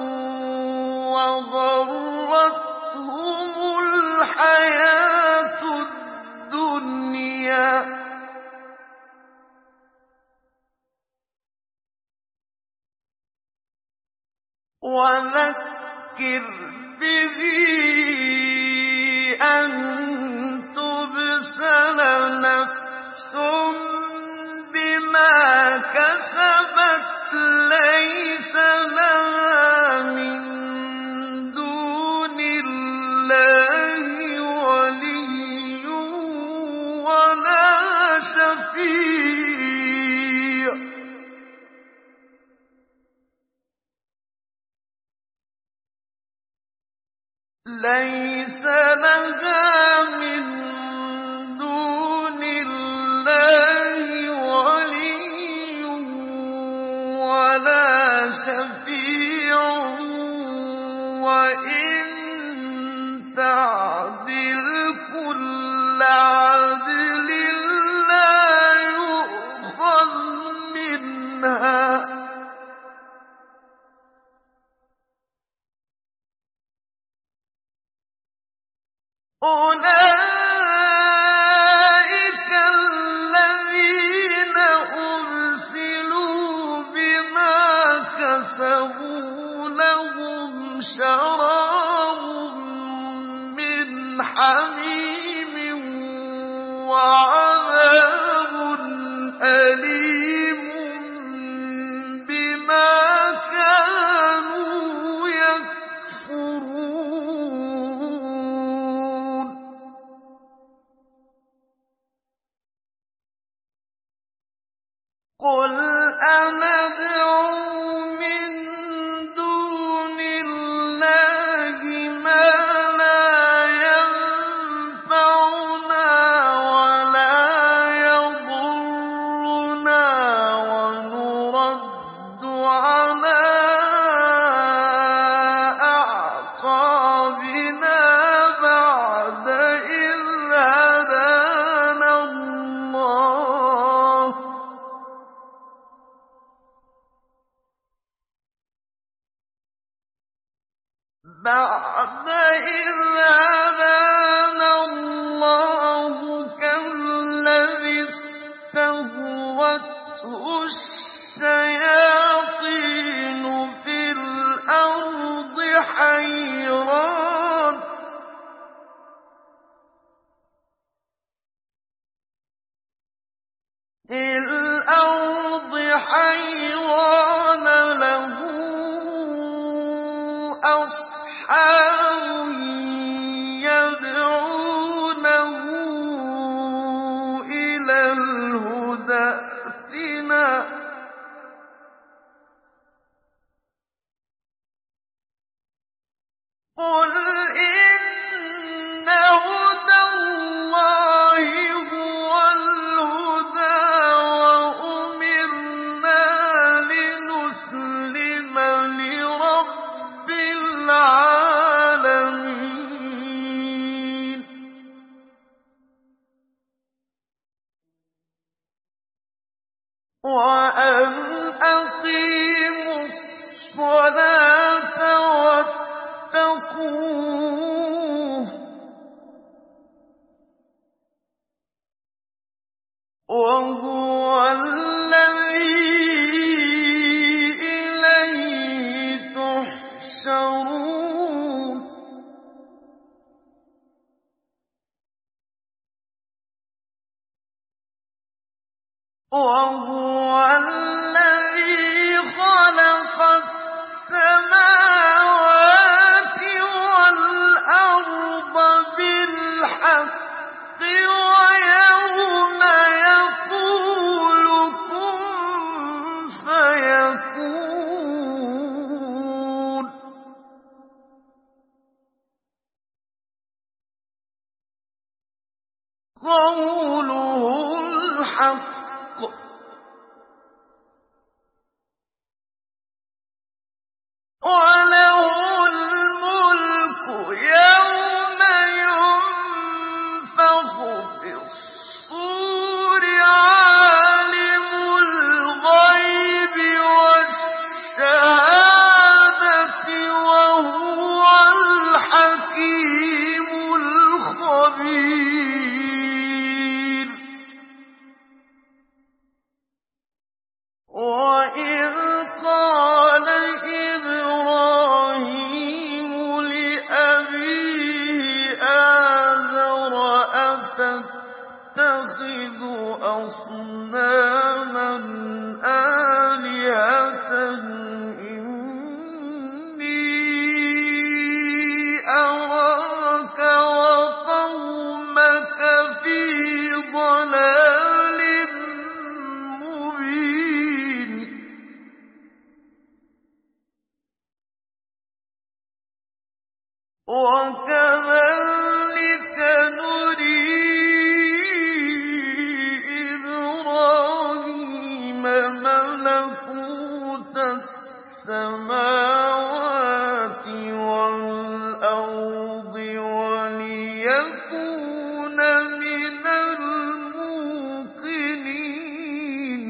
وَغَرَّتْهُمُ الْحَيَاةُ الدُّنْيَا ۚ وَذَكِّرْ بِهِ أَن تُبْسَلَ نَفْسٌ بِمَا كَسَبَتْ لَيْسَ لَهَا مِن دُونِ اللَّهِ وَلِيٌّ وَلَا شَفِيعٌ لَيْسَ لَهَا مِن دُونِ اللَّهِ وَلِيٌّ وَلَا شَفِيعٌ وَإِن تَعْدِلْ كُلَّ عَدْلٍ لَّا يُؤْخَذْ مِنْهَا ۗ أُولَٰئِكَ الَّذِينَ أُبْسِلُوا بِمَا كَسَبُوا لَهُمْ شَرَابٌ مِّنْ حَمِيمٍ وَعَذَابٌ أَلِيمٌ بِمَا كَانُوا يَكْفُرُونَ قُلْ أَنَدْعُو مِن دُونِ اللَّهِ مَا لَا يَنفَعُنَا وَلَا يَضُرُّنَا وَنُرَدُّ عَلَىٰ أَعْقَابِنَا بَعْدَ إِذْ هَدَانَا اللَّهُ ۖ بَعْدَ إِذْ هَدَانَا اللَّهُ كَالَّذِي اسْتَهْوَتْهُ الشَّيَاطِينُ فِي الْأَرْضِ حَيْرَانٍ لَّهُ أَصْحَابٌ يَدْعُونَهُ إِلَى الْهُدَى ائْتِنَا ۗ قُلْ إِنَّ هُدَى اللَّهِ هُوَ الْهُدَىٰ وَأُمِرْنَا لِنُسْلِمَ لِرَبِّ الْعَالَمِينَ وَأَنْ أَقِيمُوا الصَّلَاةَ وَاتَّقُوهُ ۚ وَهُوَ الَّذِي إِلَيْهِ تُحْشَرُونَ وَهُوَ الَّذِي خَلَقَ السَّمَاوَاتِ وَالْأَرْضَ بِالْحَقِّ وَيَوْمَ يَقُولُ كُن فَيَكُونُ قَوْلُهُ الْحَقُّ ۚ وَلَهُ الْمُلْكُ يَوْمَ يُنفَخُ فِي الصُّورِ ۚ عَالِمُ الْغَيْبِ تَتَّخِذُ أَصْنَامًا آلِهَةً إِنِّي أَرَاكَ وَقَوْمَكَ فِي ضَلَالٍ مُّبِينٍ وَكَذَٰلِكَ نُرِي إِبْرَاهِيمَ مَلَكُوتَ السَّمَاوَاتِ وَالْأَرْضِ وَلِيَكُونَ مِنَ الْمُوقِنِينَ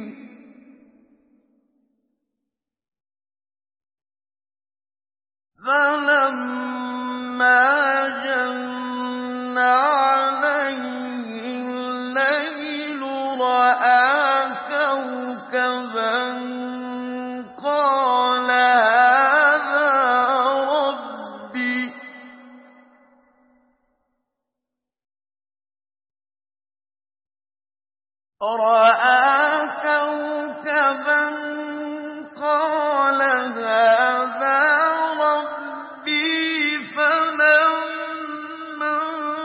فَلَمَّا جَنَّ عَلَيْهِ اللَّيْلُ رَأَىٰ كَوْكَبًا قَالَ هَٰذَا رَبِّي ۖ رَأَىٰ كَوْكَبًا قَالَ هَٰذَا رَبِّي فَلَمَّا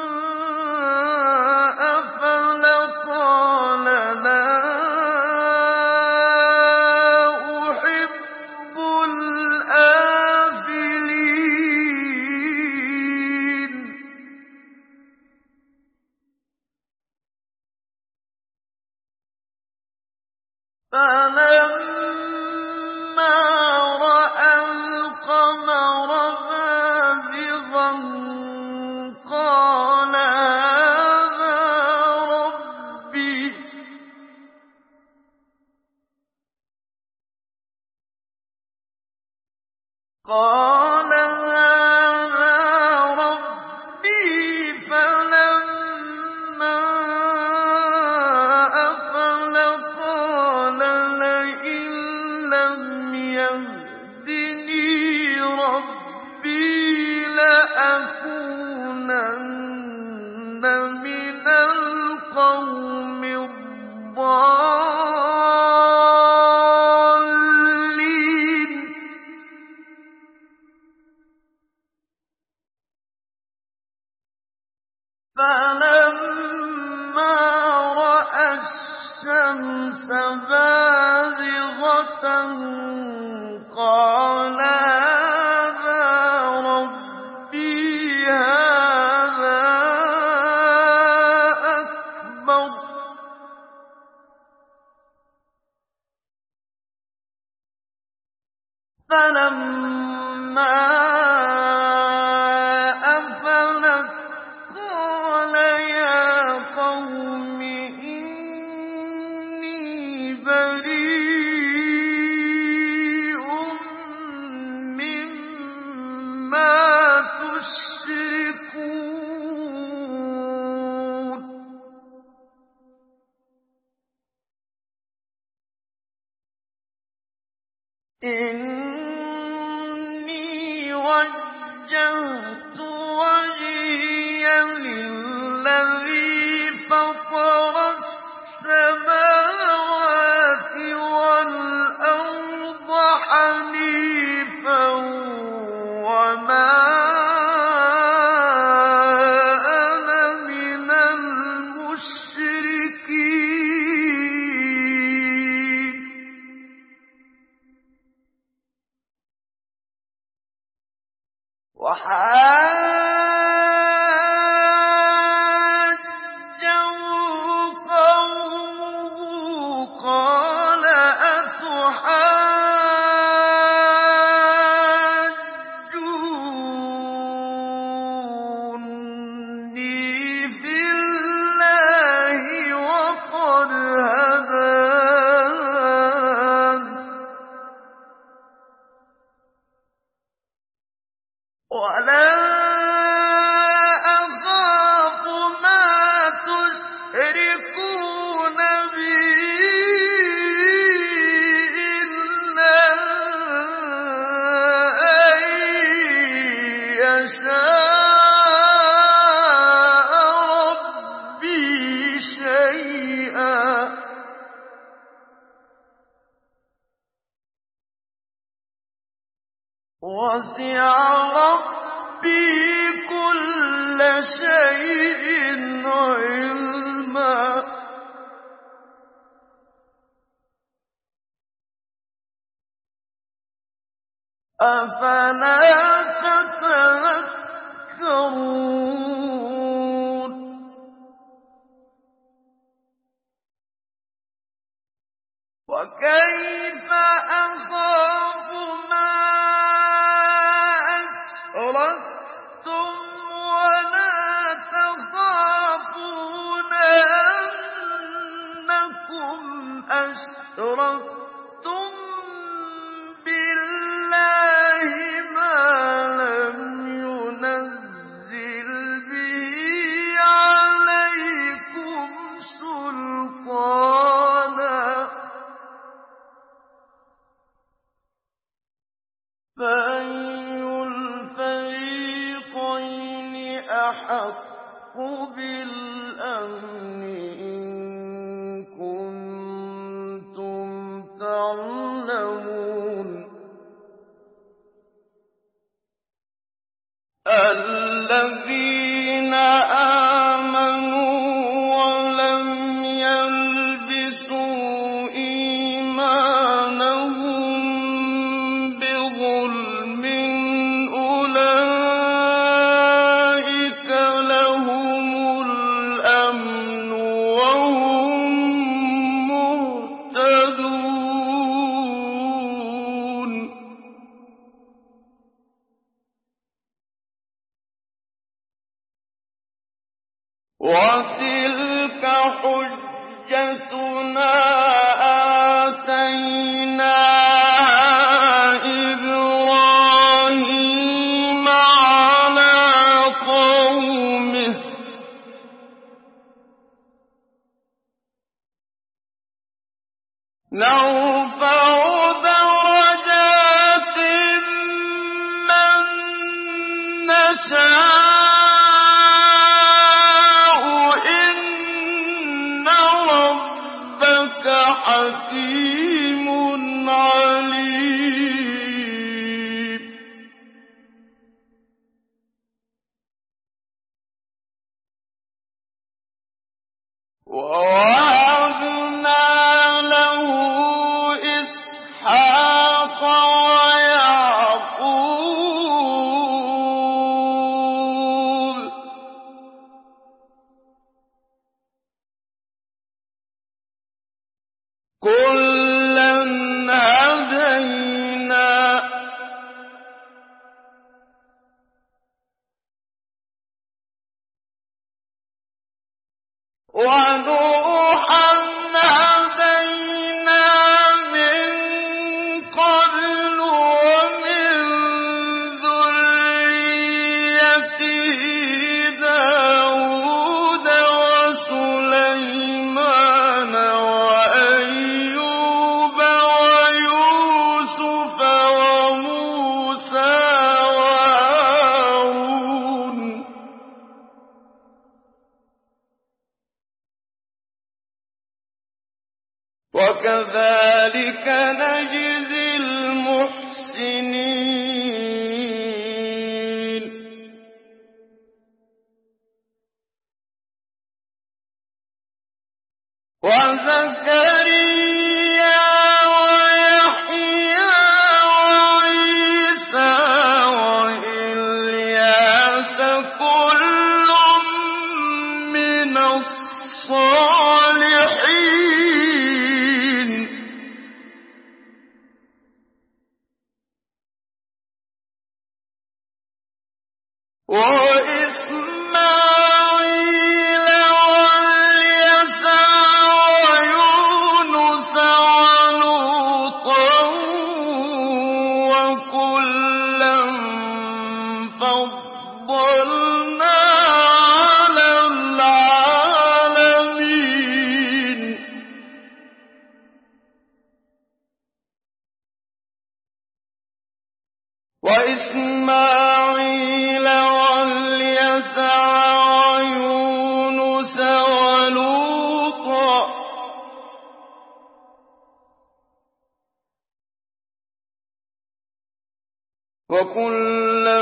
أَفَلَ قَالَ لَا أُحِبُّ الْآفِلِينَ فَلَمَّا رَأَى الْقَمَرَ بَازِغًا قَالَ هَٰذَا رَبِّي ۖ قَالَ هَٰذَا رَبِّي فَلَمَّا أَفَلَ قَالَ لَئِن لَّمْ يَهْدِنِي رَبِّي لَأَكُونَنَّ مِنَ الْقَوْمِ الضَّالِّينَ فَلَمَّا رَأَى الشَّمْسَ بَازِغَةً قَالَ هَٰذَا رَبِّي هَٰذَا أَكْبَرُ ۖ فَلَمَّا أَفَلَتْ قَالَ يَا قَوْمِ إِنِّي بَرِيءٌ مِّمَّا تُشْرِكُونَ إِنِّي وَجَّهْتُ وَجْهِيَ لِلَّذِي فَطَرَ السَّمَاوَاتِ وَالْأَرْضَ حَنِيفًا وَمَا أَنَا مِنَ الْمُشْرِكِينَ وَحَاجَّهُ قَوْمُهُ قَالَ أَتُحَاجُّونِّي فِي اللَّهِ وَقَدْ هَدَانِ ۚ وَلَا أَخَافُ مَا تُشْرِكُونَ بِهِ إِلَّا أَن يَشَاءَ رَبِّي شَيْئًا وسع ربي كل شيء علما أفلا تتذكرون وكيف أخاف ما أشركتم ولا تخافون أنكم أشركتم بالله ما لم ينزل به عليكم سلطانا فأي الفريقين أحق بالأمن إن كنتم تعلمون الذين آمنوا ولم يلبسوا إيمانهم بظلم أولئك لهم الأمن وهم مهتدون وتلك حجتنا آتيناها إبراهيم على قومه نرفع درجات من نشاء حكيم عليم ووهبنا له إسحاق ويعقوب كلا هدينا ونوحا هدينا من قبل ومن ذريته داود وسليمان وأيوب ويوسف وموسى وهارون وكذلك نجزي المحسنين وزكريا ويحيى وعيسى وإلياس كل من الصالحين وإسماعيل واليسع ويونس ولوطا وكلا فضلنا على العالمين وإسماعيل واليسع ويونس ولوطا وَكُلًّا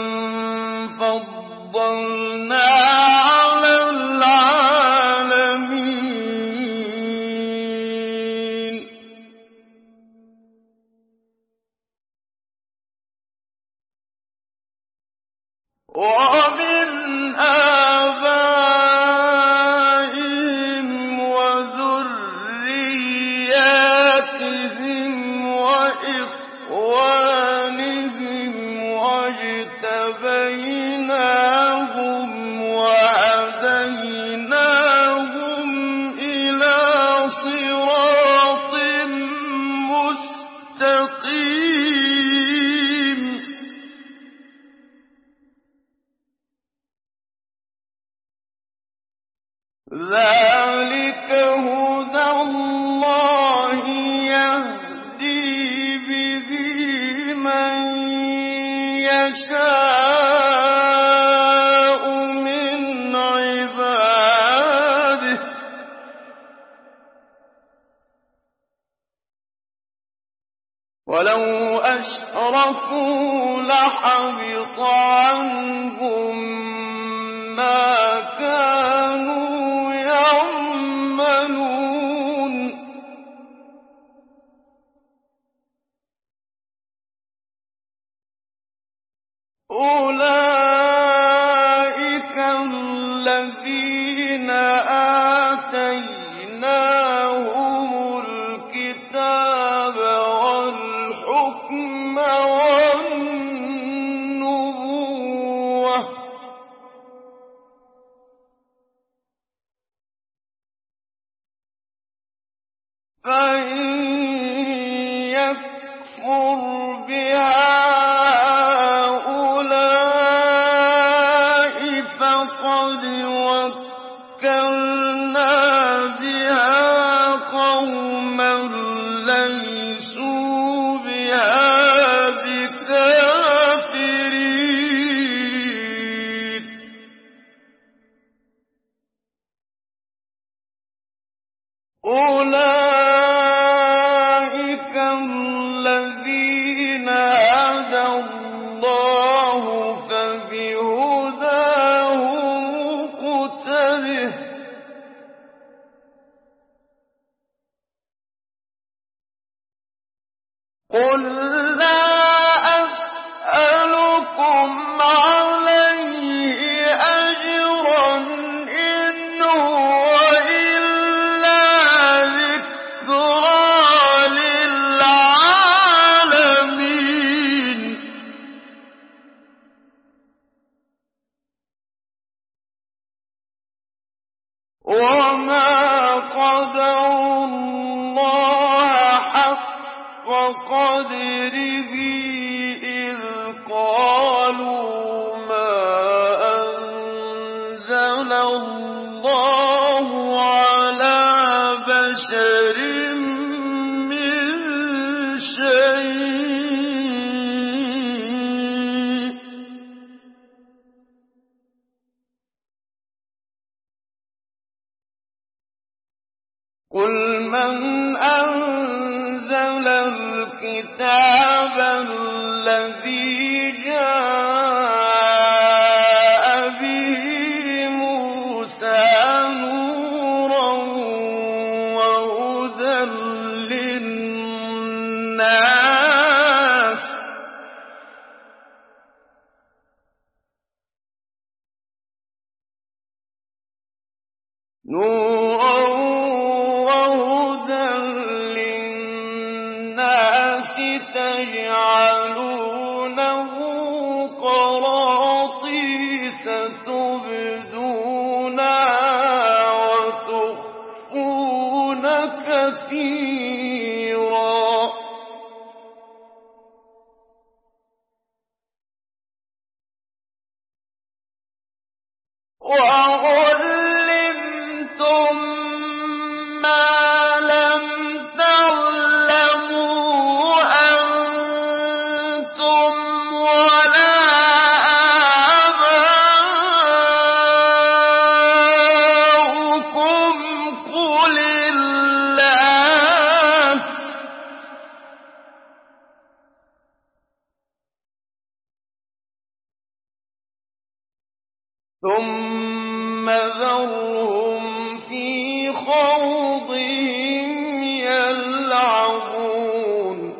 فَضَّلْنَا عَلَى الْعَالَمِينَ وَمِنْ آبَائِهِمْ وَذُرِّيَّاتِهِمْ وَإِخْوَانِهِمْ وَاجْتَبَيْنَاهُمْ وَهَدَيْنَاهُمْ إِلَىٰ صِرَاطٍ مُّسْتَقِيمٍ ذَٰلِكَ هُدَى اللَّهِ يَهْدِي بِهِ مَن يَشَاءُ مِنْ عِبَادِهِ ۚ وَلَوْ أَشْرَكُوا لَحَبِطَ عَنْهُم مَّا كَانُوا يَعْمَلُونَ أُولَٰئِكَ الَّذِينَ آتَيْنَاهُمُ الْكِتَابَ وَالْحُكْمَ وَالنُّبُوَّةَ ۚ فَإِن يَكْفُرْ بِهَا هَٰؤُلَاءِ فَقَدْ وَكَّلْنَا بِهَا قَوْمًا لَّيْسُوا بِهَا بِكَافِرِينَ أُولَٰئِكَ الَّذِينَ هَدَى اللَّهُ فَبِهُدَاهُ مُقْتَدِهْ ۗ قُل لَّا أَسْأَلُكُمْ عَلَيْهِ أَجْرًا ۖ إِنْ هُوَ إِلَّا ذِكْرَىٰ لِلْعَالَمِينَ وَمَا قَدَرُوا اللَّهَ حَقَّ قَدْرِهِ إِذْ قَالُوا مَا أَنزَلَ اللَّهُ عَلَىٰ بَشَرٍ مِّن شَيْءٍ ۗ قُلْ مَنْ أَنزَلَ الْكِتَابَ الَّذِي جَاءَ بِهِ مُوسَىٰ نُورًا وَهُدًى لِّلنَّاسِ ۖ نُورًا وَهُدًى لِّلنَّاسِ تَجْعَلُونَهُ قَرَاطِيسَ تُبْدُونَهَا وَتُخْفُونَ كَثِيرًا ۖ وَعُلِّمْتُم مَّا لَمْ تَعْلَمُوا أَنتُمْ وَلَا آبَاؤُكُمْ ۖ قُلِ اللَّهُ ثم ذرهم في خوضهم يلعبون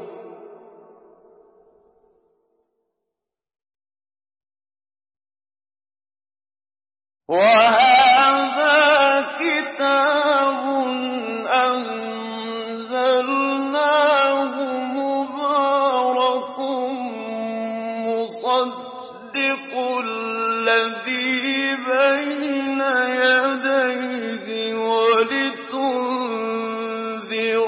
وهذا كتاب أنزلناه مبارك مصدق الذي بين يديه ولتنذر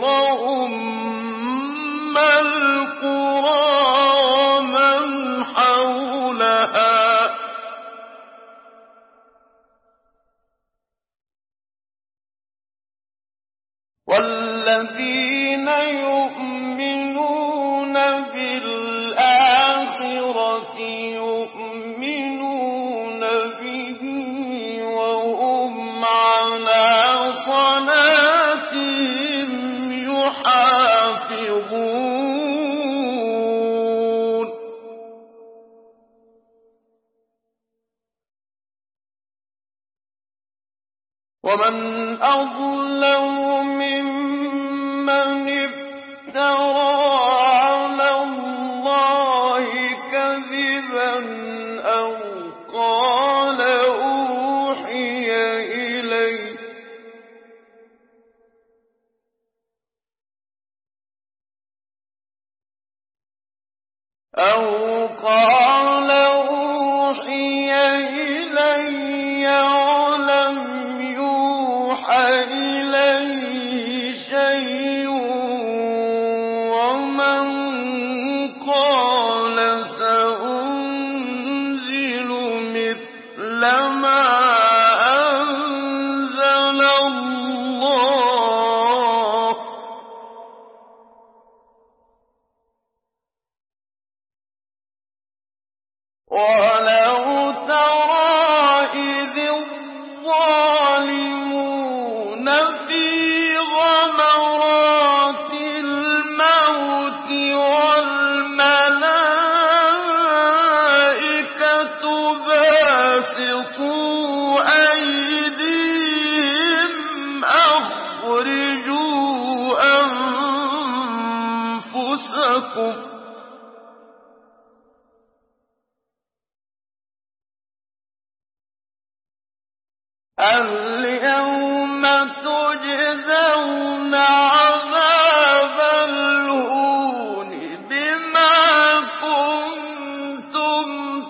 أم القرى ومن حولها والذين يؤمنون بالآخرة يؤمنون به وهم على صلاتهم يحافظون ومن أظلم ممن افترى على الله كذبا أو قال أوحي إلي أو قال أوحي إلي ولم يوحى إليه شيء ومن قال سأنزل مثل ما أنزل الله ولو ترى إذ الظالمون في غمرات الموت والملائكة باسطوا أيديهم أخرجوا أنفسكم اليوم تجزون عذاب الهون بما كنتم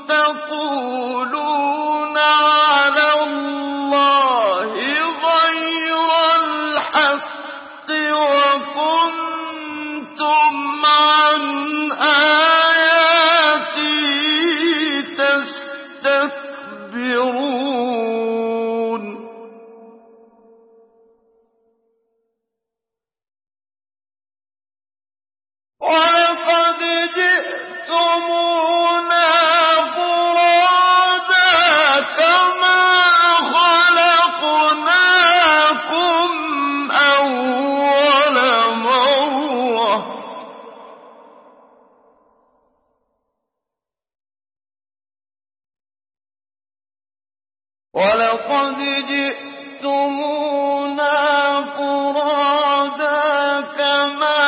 تقولون على الله غير الحق وكنتم عن آياته تستكبرون ولقد جئتمونا فرادا كما خلقناكم أول مرة ولقد جئتمونا فرادا كما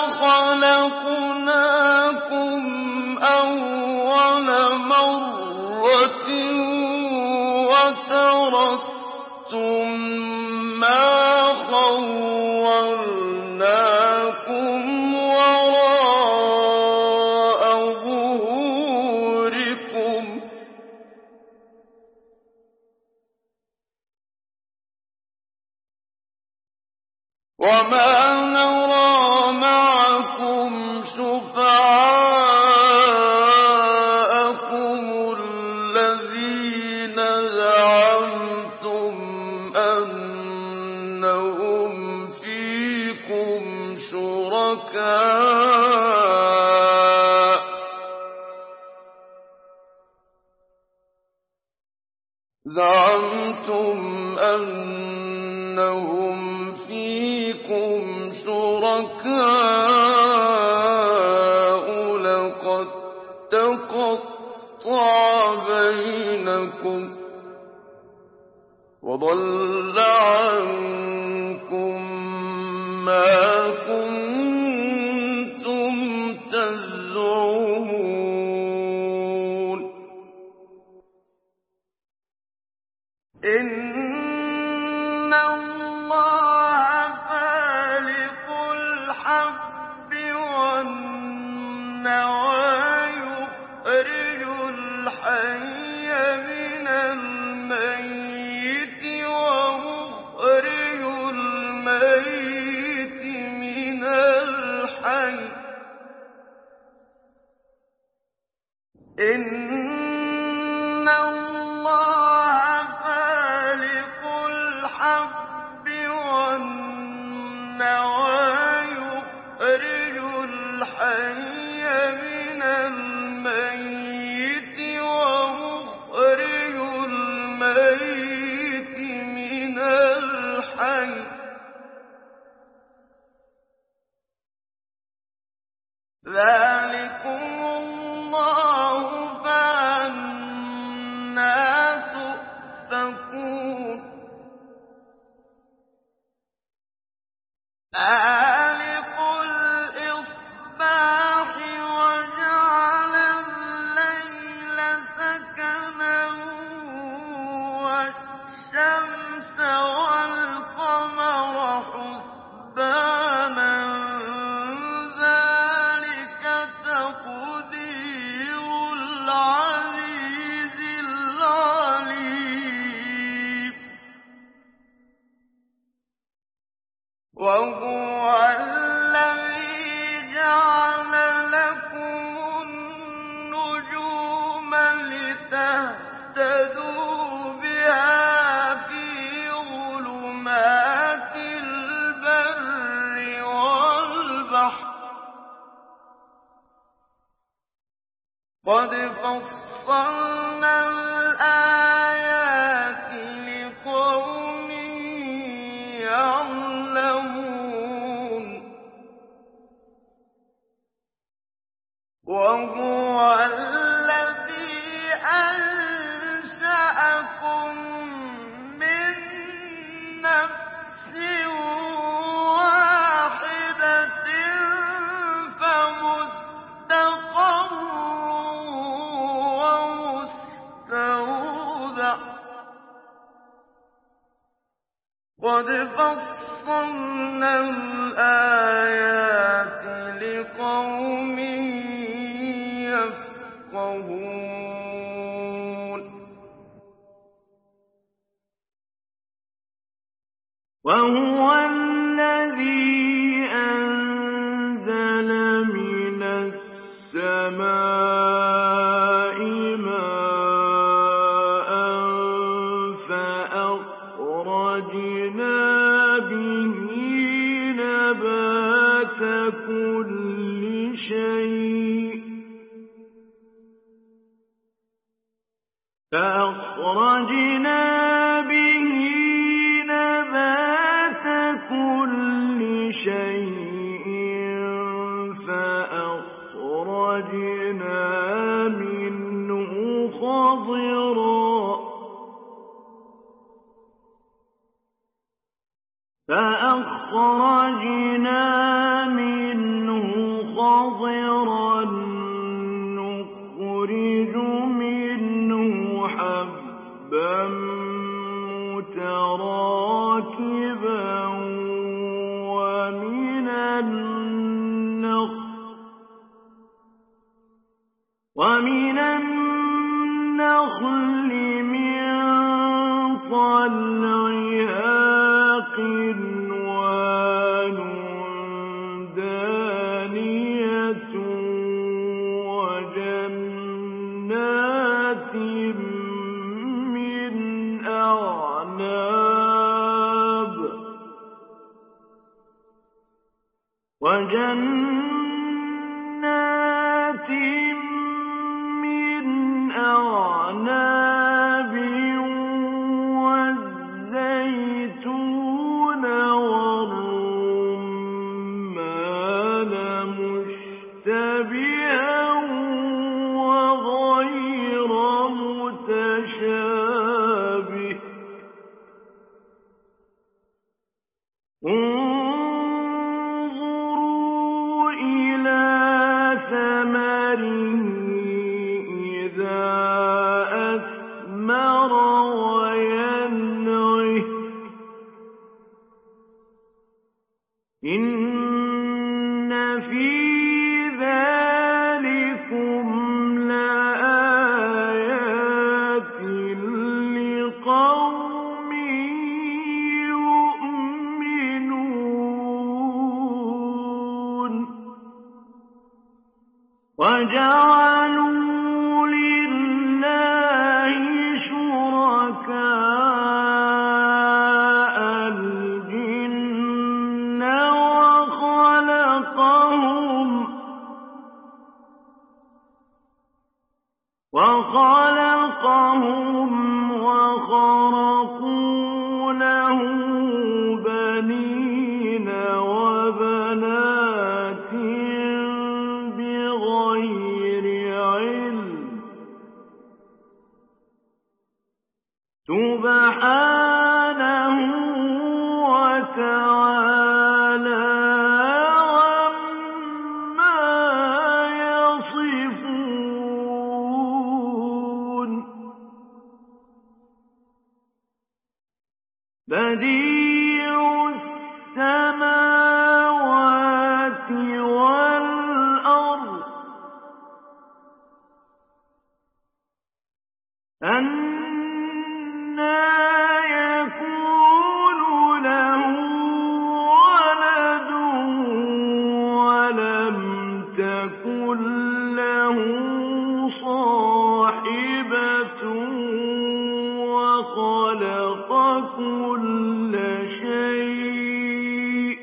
خلقناكم أول مرة وتركتم ما خولناكم وراء ظهوركم وما نرى معكم شفعاءكم الذين زعمتم أنهم فيكم شركاء زعمتم أنهم فيكم شركاء لقد تقطع بينكم وضل عنكم ما كنتم تزعمون إن الله فالق الحب والنوى يخرج الحي من الميت ومخرج الميت من الحي إن الله فالق الحب والنوى يخرج الحي من الميت ومخرج الميت من الحي ذلكم الله فأنى تؤفكون فالق الإصباح وجعل الليل سكنا والشمس والقمر حسبانا ذلك تقدير العزيز العليم وهو الذي جعل لكم النجوم لتهتدوا بها في ظلمات البر والبحر قد فصلنا الآيات لقوم يعلمون وهو الذي أنشأكم من نفس واحدة فمستقر ومستودع قد فصلنا الآيات لقوم يفقهون وهو الذي أنزل من السماء ماء فأخرجنا به نبات كل شيء فأخرجنا به نبات كل شيء فأخرجنا منه خضرا فأخرجنا منه خضرا نخرج منه حبا متراكبا ومن النخل ومن النخل من طلعها قنوان دانية وجنات من أعناب وجنات من أعناب والزيتون والرمان مشتبها وغير متشابه ثمره إذا أثمر وينعه إن في ذلكم لآيات لقوم يؤمنون وجعلوا لله شركاء الجن وخلقهم وخلقهم وخرقوا له بنين وبنات بغير علم سبحانه وتعالى عما يصفون بديع السماوات والأرض أنى يكون له ولد ولم تكن له صاحبة وخلق كل شيء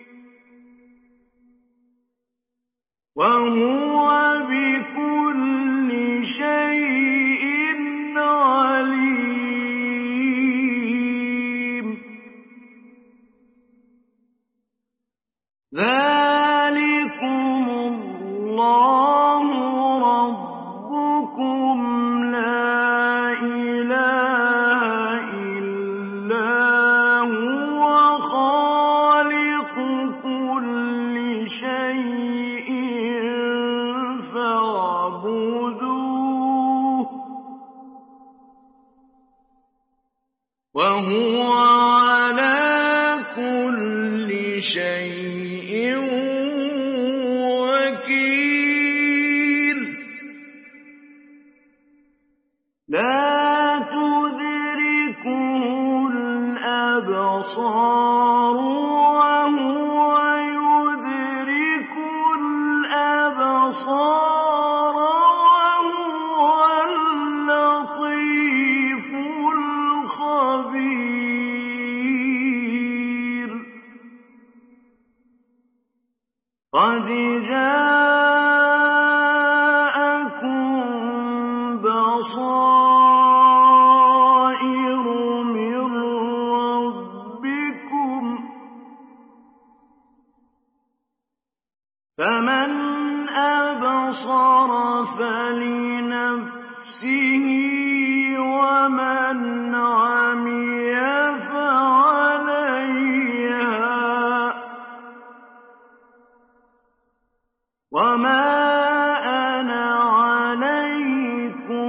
وهو بكل شيء عليم ذلكم الله ربكم لا إله إلا هو خالق كل شيء فاعبدوه وهو على كل شيء وكيل لا تدركه الأبصار وهو يدرك الأبصار وهو اللطيف الخبير قد جاءكم بصائر من ربكم فمن أبصر فلنفسه ومن عمي فعليها وما أنا عليكم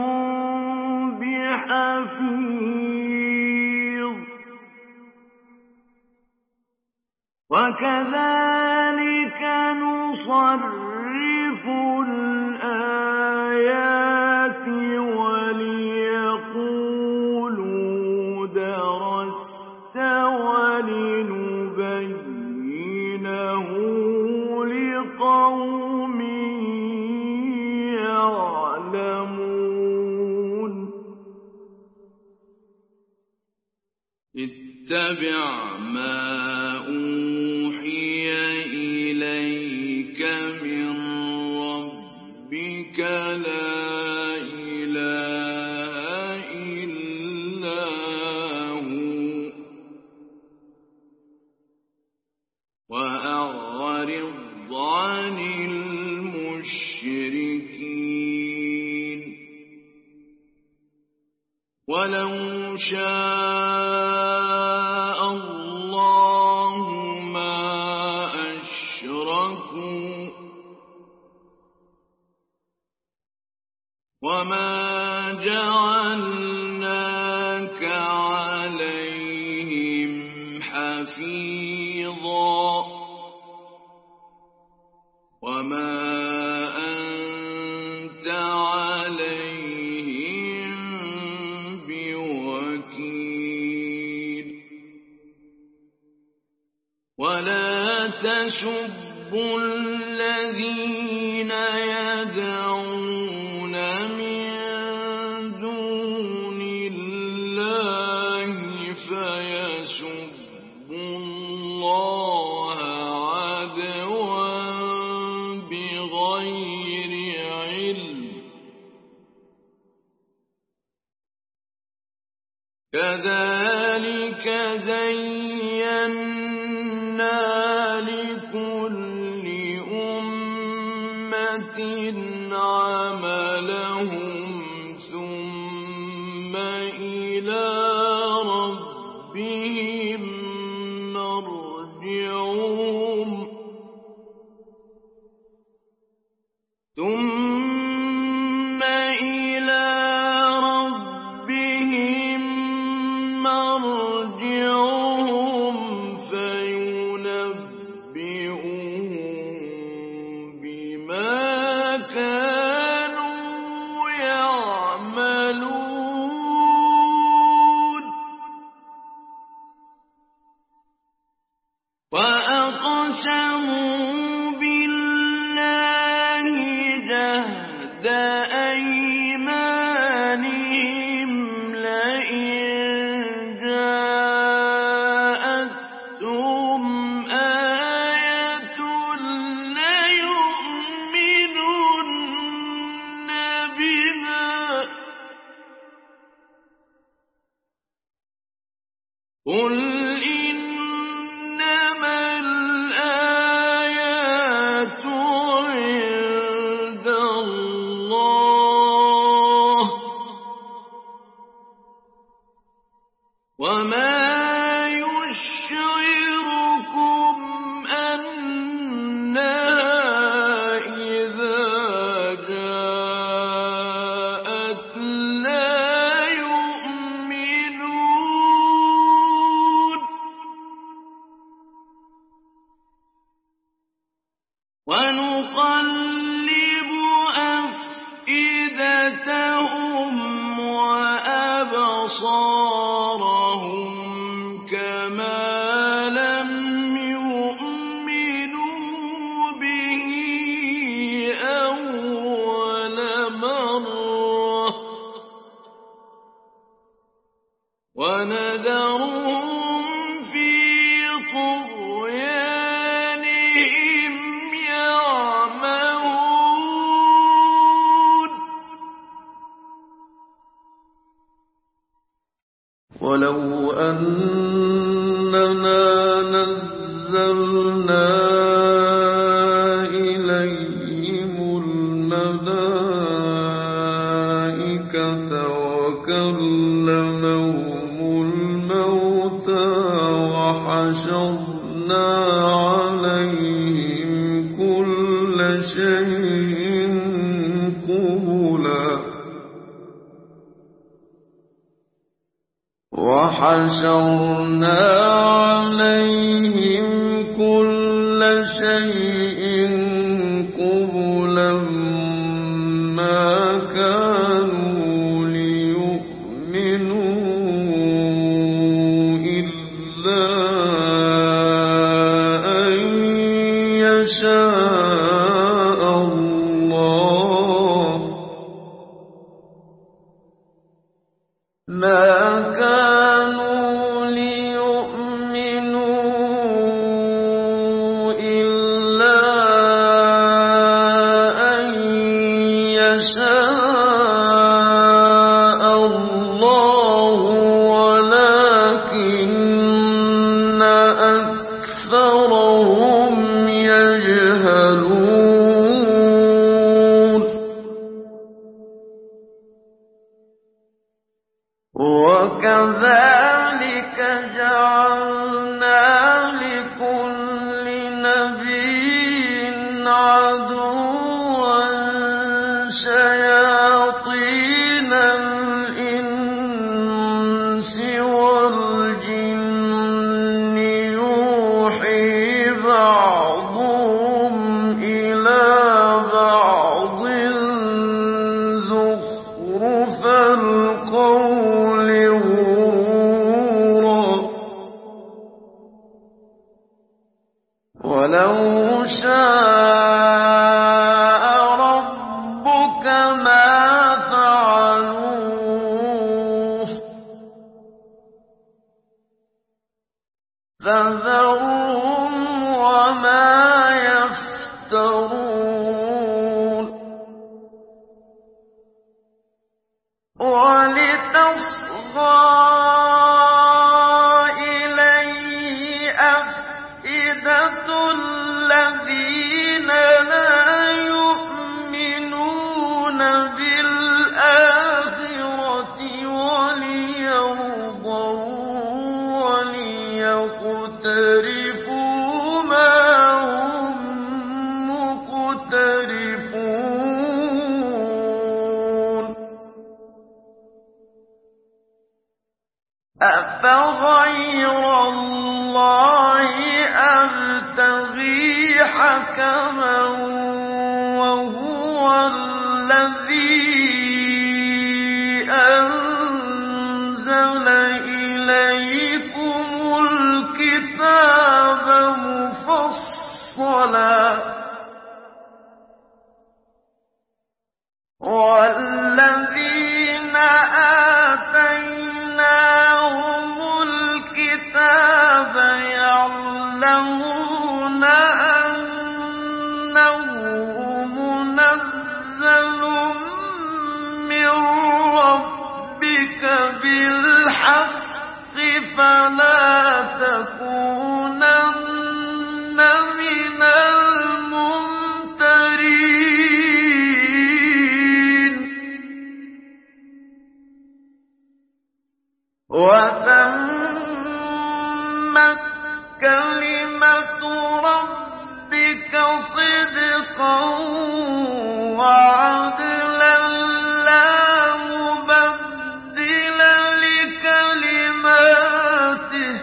بحفيظ وكذلك نصرف الآيات وليقولوا درست ولنبينه لقوم يعلمون اتبع ما أوحي إليك من ربك لا إله إلا هو وأعرض عن المشركين ولو شاء الله ما أشركوا وما جعلناك عليهم حفيظا وما أنت عليهم بوكيل ولا تسبوا الذين يدعون من دون الله فيسبوا الله عدوا بغير علم كذلك زينا لكل أمة عملهم ثم إلى ربهم مرجعهم ثم إلى ربهم مرجعهم فينبئهم بما كانوا يعملون وأقسموا بالله جهد أيمانهم لئن جاءتهم آية ليؤمنن بها قل إنما الآيات عند الله وما يشعركم أنها إذا جاءت لا يؤمنون ونقلب أفئدتهم وأبصارهم كما لم يؤمنوا به أول مرة ونذرهم في طغيانهم يعمهون ولو أننا نزلنا إليهم الملائكة وكلمهم الموتى وحشرنا عليهم كل شيء قبلا وحشرنا عليهم كل شيء قبلا ما كانوا ليؤمنوا إلا أن يشاء الله ما كانوا ليؤمنوا إلا أن يشاء الله ولكن أكثرهم يجهلون وكذلك جعلنا لكل نبي عدوا شياطين شَاءَ رَبُّكَ مَا فَعَلُوهُ فَذَرْهُمْ وَمَا يَفْتَرُونَ وَلِتَصْغَىٰ إِلَيْهِ أَفْئِدَةُ الَّذِينَ لَا يُؤْمِنُونَ بِالْآخِرَةِ وَلِيَرْضَوْهُ وَلِيَقْتَرِفُوا مَا هُم مُّقْتَرِفُونَ أَفَغَيْرَ اللَّهِ أَبْتَغِي حَكَمًا وَهُوَ الَّذِي أَنزَلَ إِلَيْكُمُ الْكِتَابَ مُفَصَّلًا ۚ وَالَّذِينَ آتَيْنَاهُمُ الْكِتَابَ يَعْلَمُونَ أَنَّهُ مُنَزَّلٌ مِّن رَّبِّكَ بِالْحَقِّ فَلَا تَكُونَنَّ مِنَ الْمُمْتَرِينَ وَتَمَّتْ كَلِمَةُ رَبِّكَ صِدْقًا وَعَدْلًا لَّا مُبَدِّلَ لِكَلِمَاتِهِ ۚ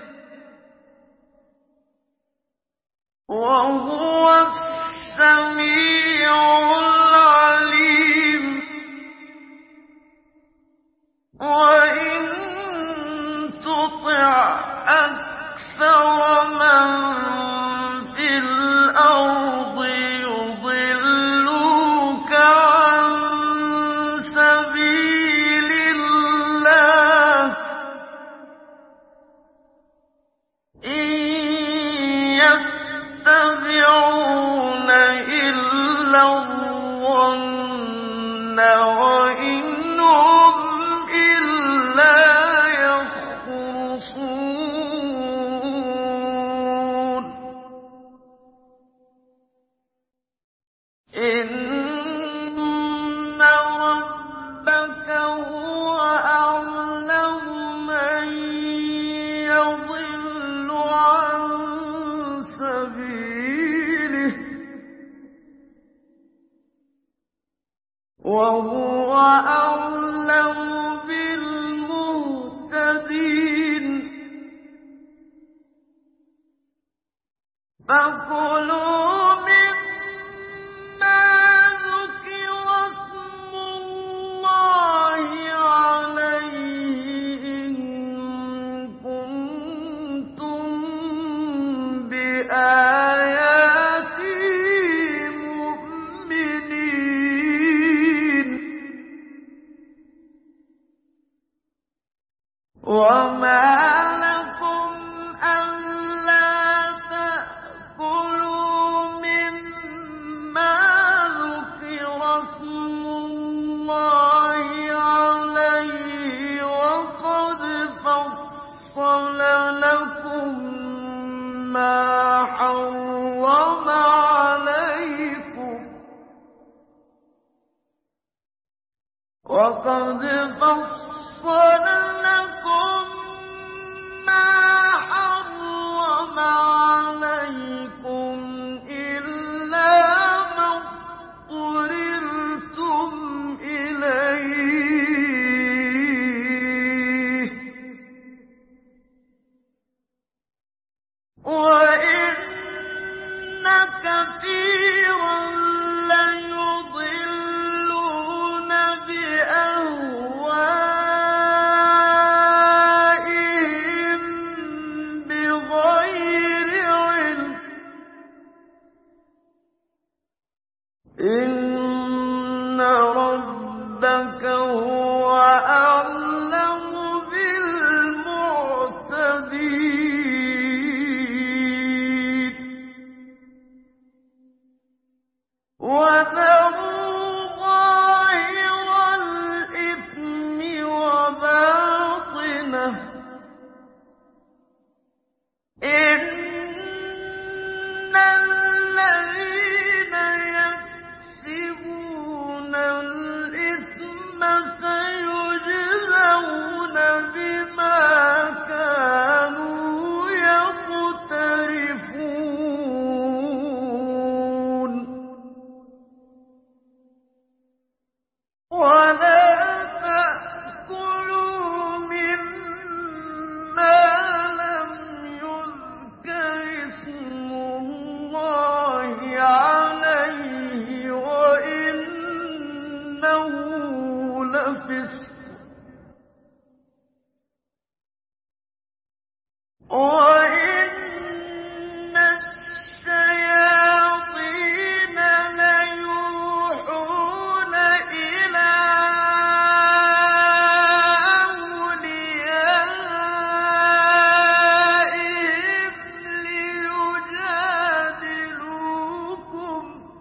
وَهُوَ السَّمِيعُ الْعَلِيمُ وَإِن تُطِعْ أَكْثَرَ مَن فِي الْأَرْضِ يُضِلُّوكَ عَن سَبِيلِ اللَّهِ ۚ إِن يَتَّبِعُونَ إِلَّا الظَّنَّ وَإِنْ هُمْ إِلَّا يَخْرُصُونَ إِنَّ رَبَّكَ هُوَ أَعْلَمُ مَن يَضِلُّ عَن سَبِيلِهِ ۖ وَهُوَ أَعْلَمُ بِالْمُهْتَدِينَ فَكُلُوا مِمَّا ذُكِرَ اسْمُ اللَّهِ عَلَيْهِ إِن كُنتُم بِآيَاتِهِ مُؤْمِنِينَ وَمَا لَكُمْ أَلَّا تَأْكُلُوا مِمَّا ذُكِرَ اسْمُ اللَّهِ عَلَيْهِ وَقَدْ فَصَّلَ لَكُم مَّا حَرَّمَ عَلَيْكُمْ وَقَدْ فَصَّلَ لَكُم مَّا حَرَّمَ عَلَيْكُمْ إِلَّا مَا اضْطُرِرْتُمْ إِلَيْهِ ۗ وَإِنَّ كَثِيرًا لَّيُضِلُّونَ بِأَهْوَائِهِم بِغَيْرِ عِلْمٍ إن ربك هو أعلم بالمعتدين وذروا ظاهر الإثم وباطنه إن الذين يكسبون الإثم سيجزون بما كانوا يقترفون ولا تأكلوا مما لم يذكر اسم الله عليه وإنه لفسق وإن الشياطين ليوحون إلى أوليائهم ليجادلوكم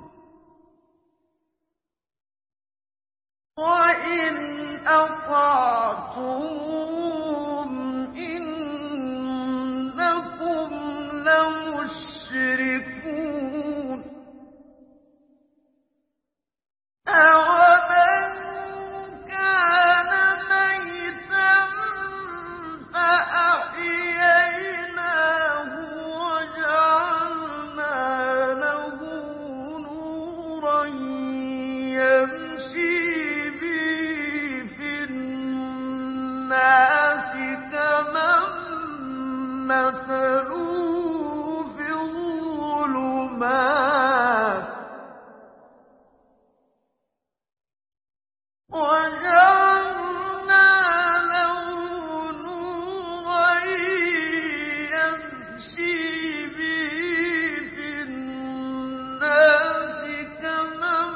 وإن أطعتموهم إنكم لمشركون أَوَمَنْ كَانَ مَيْتًا فَأَحْيَيْنَاهُ وَجَعَلْنَا لَهُ نُورًا يَمْشِي بِهِ فِي النَّاسِ كَمَن مَّثَلُهُ فِي الظُّلُمَاتِ وَجَعَلْنَا لَهُ نُورًا يَمْشِي بِهِ فِي النَّاسِ كَمَن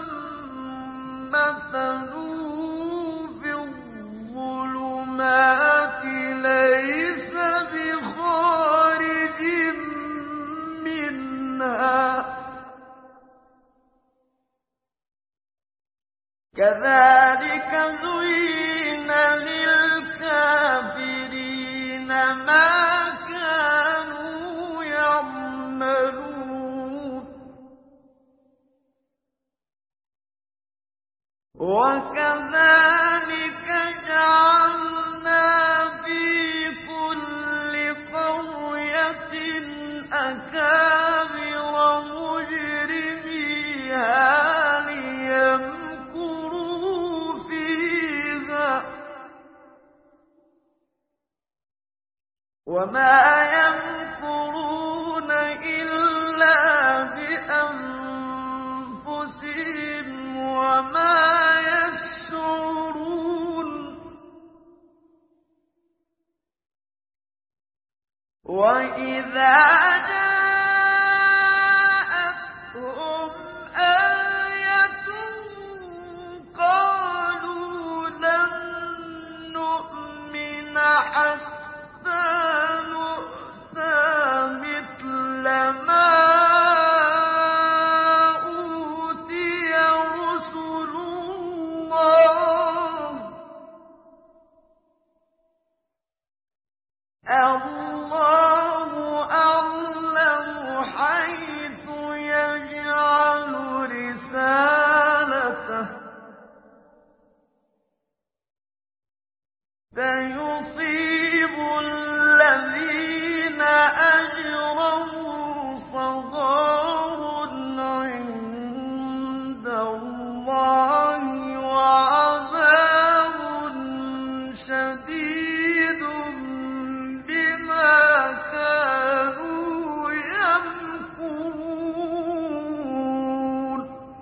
مَّثَلُهُ فِي الظُّلُمَاتِ لَيْسَ بِخَارِجٍ مِّنْهَا كَذَٰلِكَ زُيِّنَ لِلْكَافِرِينَ مَا كَانُوا يَعْمَلُونَ وَكَذَٰلِكَ جَعَلْنَا فِي كُلِّ قَرْيَةٍ أَكَابِرَ مُجْرِمِيهَا لِيَمْكُرُوا فِيهَا وَمَا يَمْكُرُونَ إِلَّا بِأَنفُسِهِمْ وَمَا يَشْعُرُونَ وَإِذَا جَاءَتْهُمْ آيَةٌ قَالُوا لَن نُّؤْمِنَ حَتَّىٰ نُؤْتَىٰ مِثْلَ مَا أُوتِيَ رُسُلُ اللَّهِ اللَّهُ أَعْلَمُ حَيْثُ يَجْعَلُ رِسَالَتَهُ ۗ سَيُصِيبُ الَّذِينَ أَجْرَمُوا صَغَارٌ عِندَ اللَّهِ وَعَذَابٌ شَدِيدٌ بِمَا كَانُوا يَمْكُرُونَ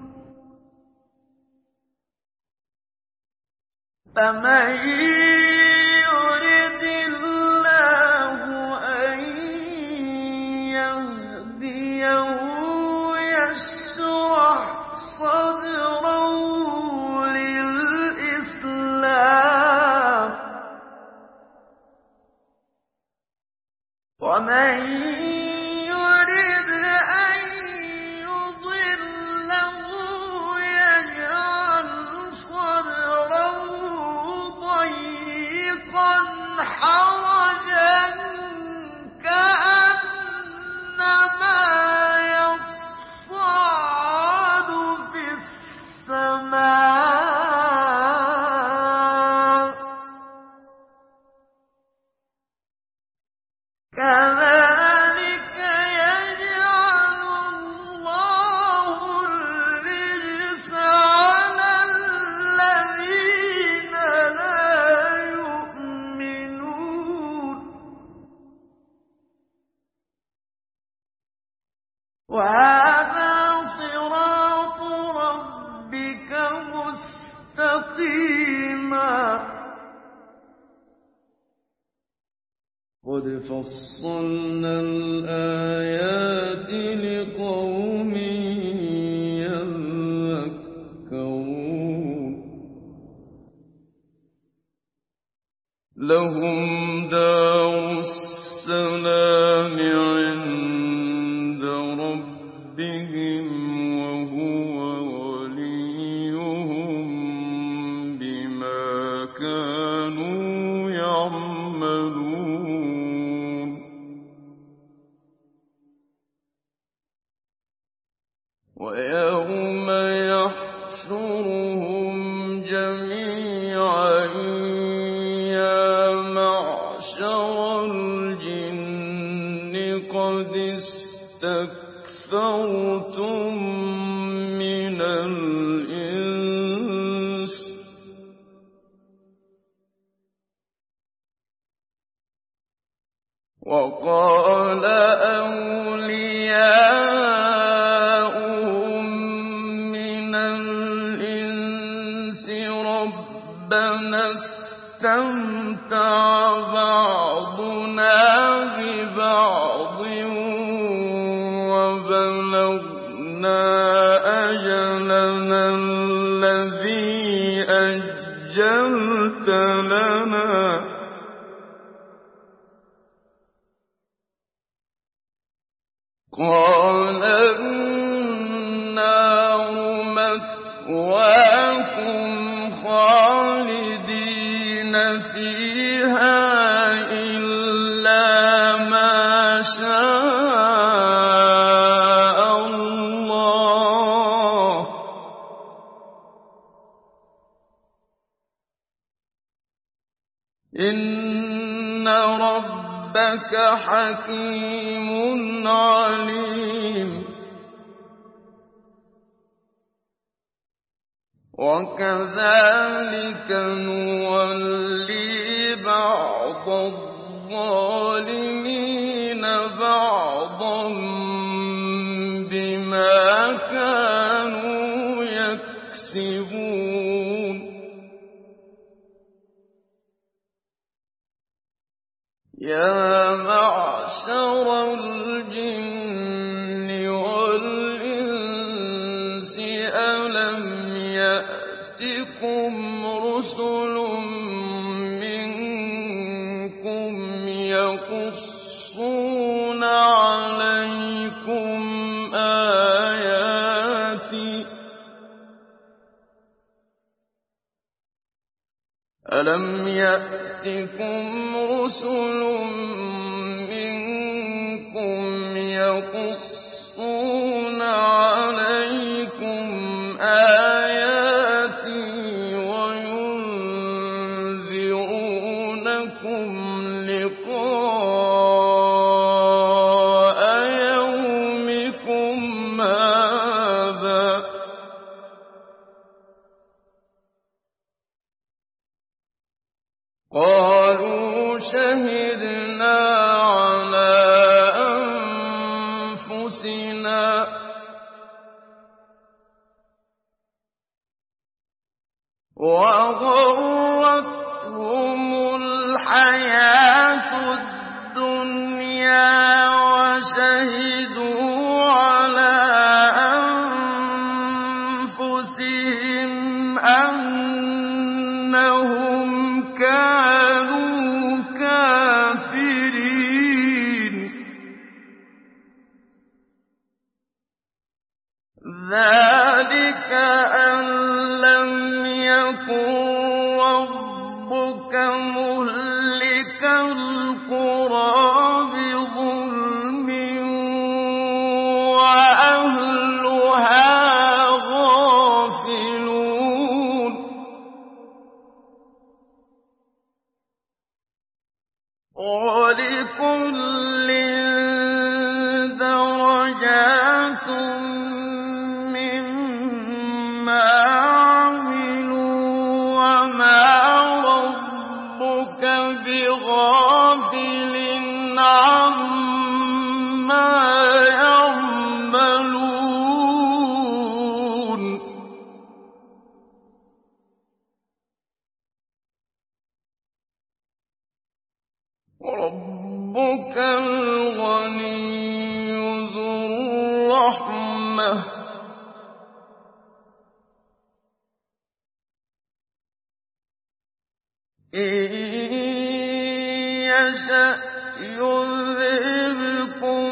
فَمَن يُرِدِ اللَّهُ أَن يَهْدِيَهُ يَشْرَحْ صَدْرَهُ فَصَّلْنَا الْآيَاتِ لِقَوْمٍ يَذَّكَّرُونَ لَهُمْ دَارُ السَّلَامِ عِندَ رَبِّهِمْ وَهُوَ وَلِيُّهُم بِمَا كَانُوا يَعْمَلُونَ وَيَوْمَ يَحْشُرُهُمْ جَمِيعًا يَا مَعْشَرَ الْجِنِّ قَدِ اسْتَكْثَرْتُم مِّنَ الْإِنسِ ۖ وَقَالَ أَوْلِيَاؤُهُم مِّنَ الْإِنسِ رَبَّنَا اسْتَمْتَعَ بَعْضُنَا بِبَعْضٍ وَبَلَغْنَا أَجَلَنَا الَّذِي أَجَّلْتَ لَنَا قَالَ النَّارُ مَثْوَاكُمْ خَالِدِينَ فِيهَا إِلَّا مَا شَاءَ اللَّهُ ۗ إِنَّ رَبَّكَ حَكِيمٌ عَلِيمٌ وَكَذَٰلِكَ نُوَلِّي بَعْضَ الظَّالِمِينَ بَعْضًا بِمَا كَانُوا يَكْسِبُونَ يَا مَعْشَرَ الْجِنِّ وَالْإِنسِ أَلَمْ يَأْتِكُمْ رُسُلٌ مِّنكُمْ يَقُصُّونَ عَلَيْكُمْ آيَاتِي أَلَمْ يَأْتِكُمْ رُسُلٌ مِّنكُمْ يَقُصُّونَ عَلَيْكُمْ آيَاتِي وَيُنذِرُونَكُمْ لِقَاءَ يَوْمِكُمْ هَٰذَا ۚ قَالُوا شَهِدْنَا عَلَىٰ أَنفُسِنَا ۖ وَغَرَّتْهُمُ الْحَيَاةُ الدُّنْيَا وَشَهِدُوا عَلَىٰ أَنفُسِهِمْ أَنَّهُمْ كَانُوا كَافِرِينَ ذَٰلِكَ أَن لَّمْ يَكُن رَّبُّكَ مُهْلِكَ الْقُرَىٰ بِظُلْمٍ وَأَهْلُهَا غَافِلُونَ وَلِكُلٍّ دَرَجَاتٌ مِّمَّا رَبُّكَ الْغَنِيُّ ذُو الرَّحْمَةِ إِن يَشَأْ يُذْهِبْكُمْ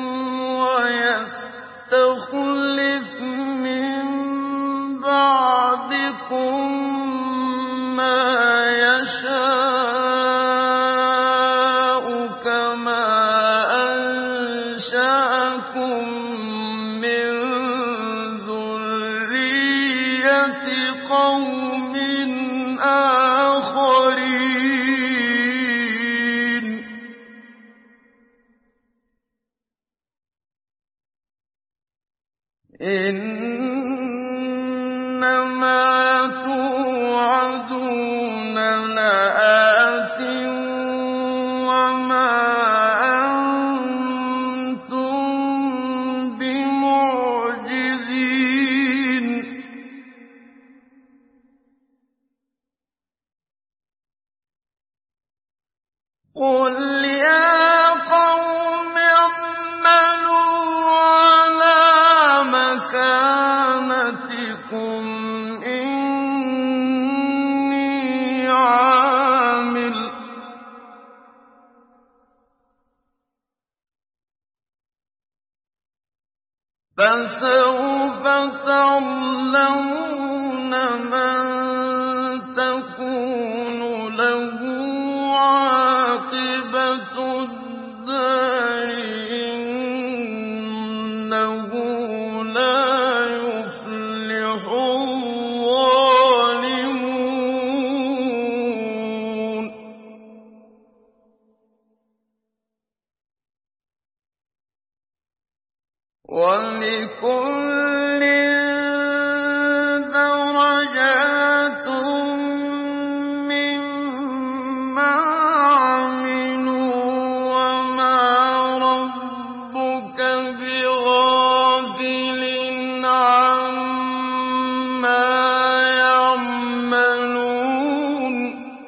وَيَسْتَخْلِفْ مِن بَعْدِكُم مَّا يَشَاءُ كَمَا أَنشَأَكُم مِّن ذُرِّيَّةِ قَوْمٍ آخَرِينَ إِنَّمَا تُوعَدُونَ لَآتٍ وَمَا أَنتُم بِمُعْجِزِينَ قُلْ يَا قَوْمِ اعْمَلُوا عَلَىٰ مَكَانَتِكُمْ إِنِّي عَامِلٌ ۖ فَسَوْفَ تَعْلَمُونَ مَن تَكُونُ لَهُ عَاقِبَةُ الدَّارِ ۗ إِنَّهُ لَا يُفْلِحُ الظَّالِمُونَ وَلِكُلٍّ دَرَجَاتٌ مِّمَّا عَمِلُوا ۚ وَمَا رَبُّكَ بِغَافِلٍ عَمَّا يَعْمَلُونَ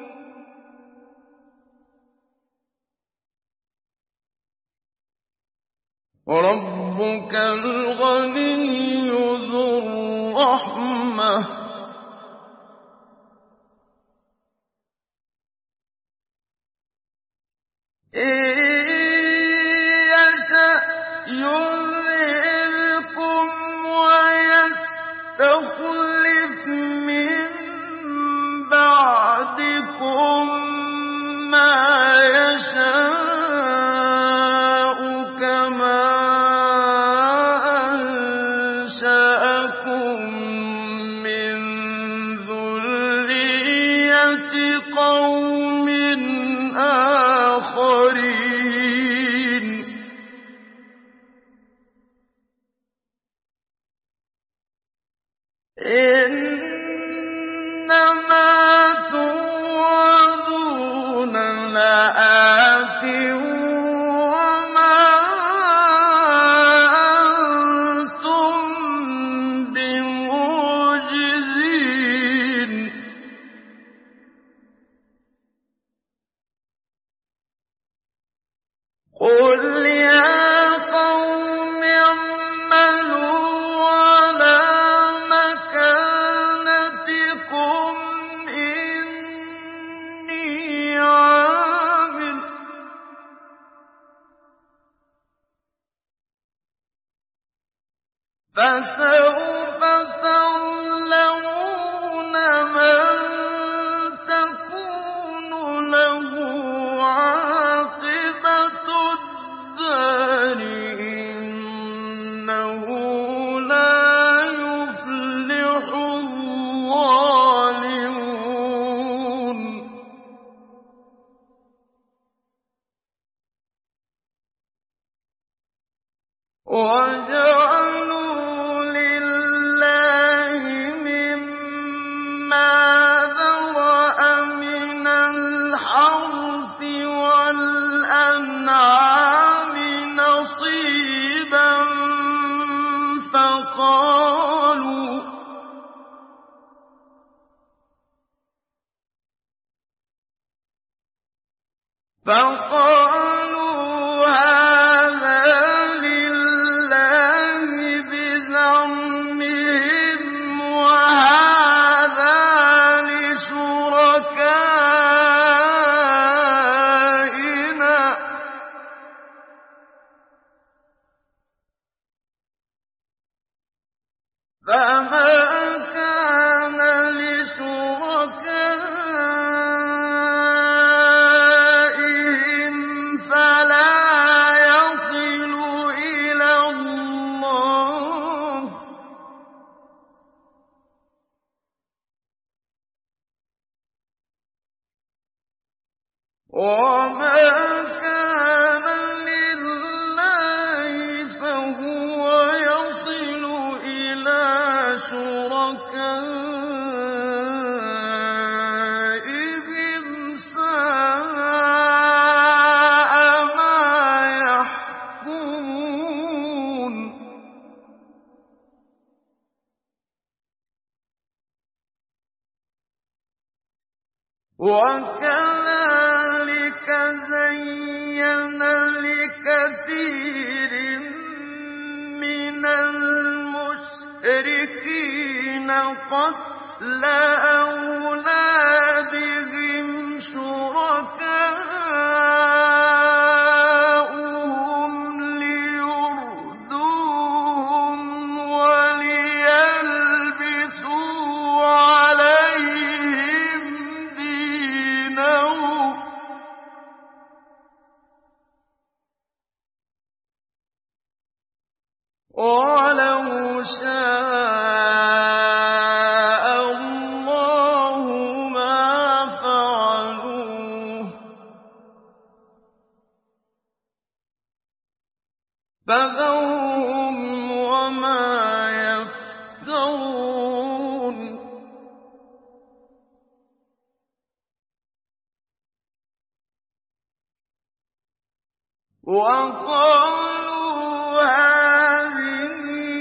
رَبُّكَ الْغَنِيُّ ذُو الرَّحْمَةِ إِن يَشَأْ يُذْهِبْكُمْ وَيَسْتَخْلِفْ مِن بَعْدِكُم مَّا يَشَاءُ كَمَا أَنشَأَكُم مِّن ذُرِّيَّةِ قَوْمٍ آخَرِينَ إِنَّمَا تُوعَدُونَ لَآتٍ وَمَا أَنتُم بِمُعْجِزِينَ قُلْ يَا قَوْمِ اعْمَلُوا عَلَىٰ مَكَانَتِكُمْ إِنِّي عَامِلٌ ۖ فَسَوْفَ تَعْلَمُونَ مَن تَكُونُ لَهُ عَاقِبَةُ الدَّارِ ۗ إِنَّهُ لَا يُفْلِحُ الظَّالِمُونَ وَجَعَلُوا لِلَّهِ مِمَّا ذَرَأَ مِنَ الْحَرْثِ وَالْأَنْعَامِ نَصِيبًا فَقَالُوا فَقَالُوا بزعمهم وهذا لشركائنا فما كان لشركائهم فلا يصل إلى الله وما كان لله فهو يصل إلى شركائهم ساء ما يحكمون وكذلك زين لكثير من المشركين قتل أولادهم شركاؤهم ليردوهم وليلبسوا عليهم دينهم ولو شاء الله ما فعلوه فذرهم وما يفترون وقالوا هذه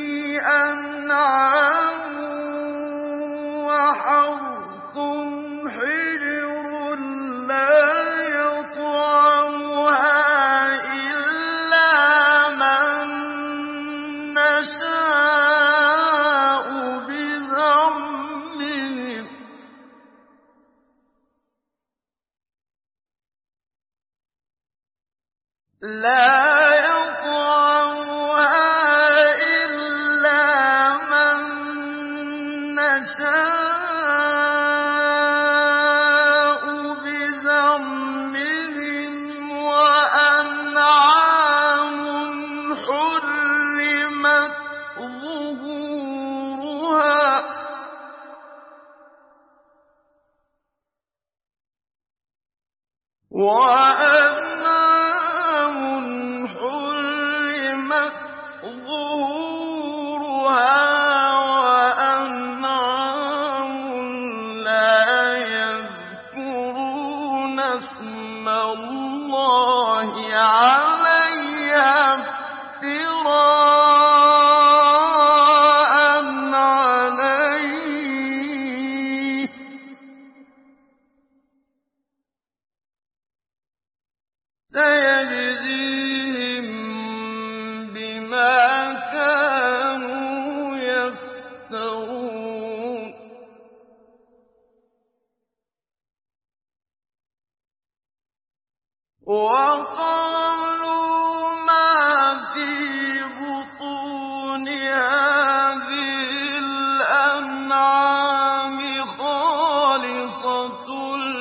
أنعام وحرث حجر لا يطعمها إلا من نشاء بزعمهم لا يطعمها إلا من نشاء بزعمهم وأنعام حرمت ظهورها وأنعام حرمت ظهورها وأنعام لا يذكرون اسم الله عليها افتراء عليه سيجزيهم بما كانوا يفترون وقالوا ما في بطون هذه الأنعام خالصة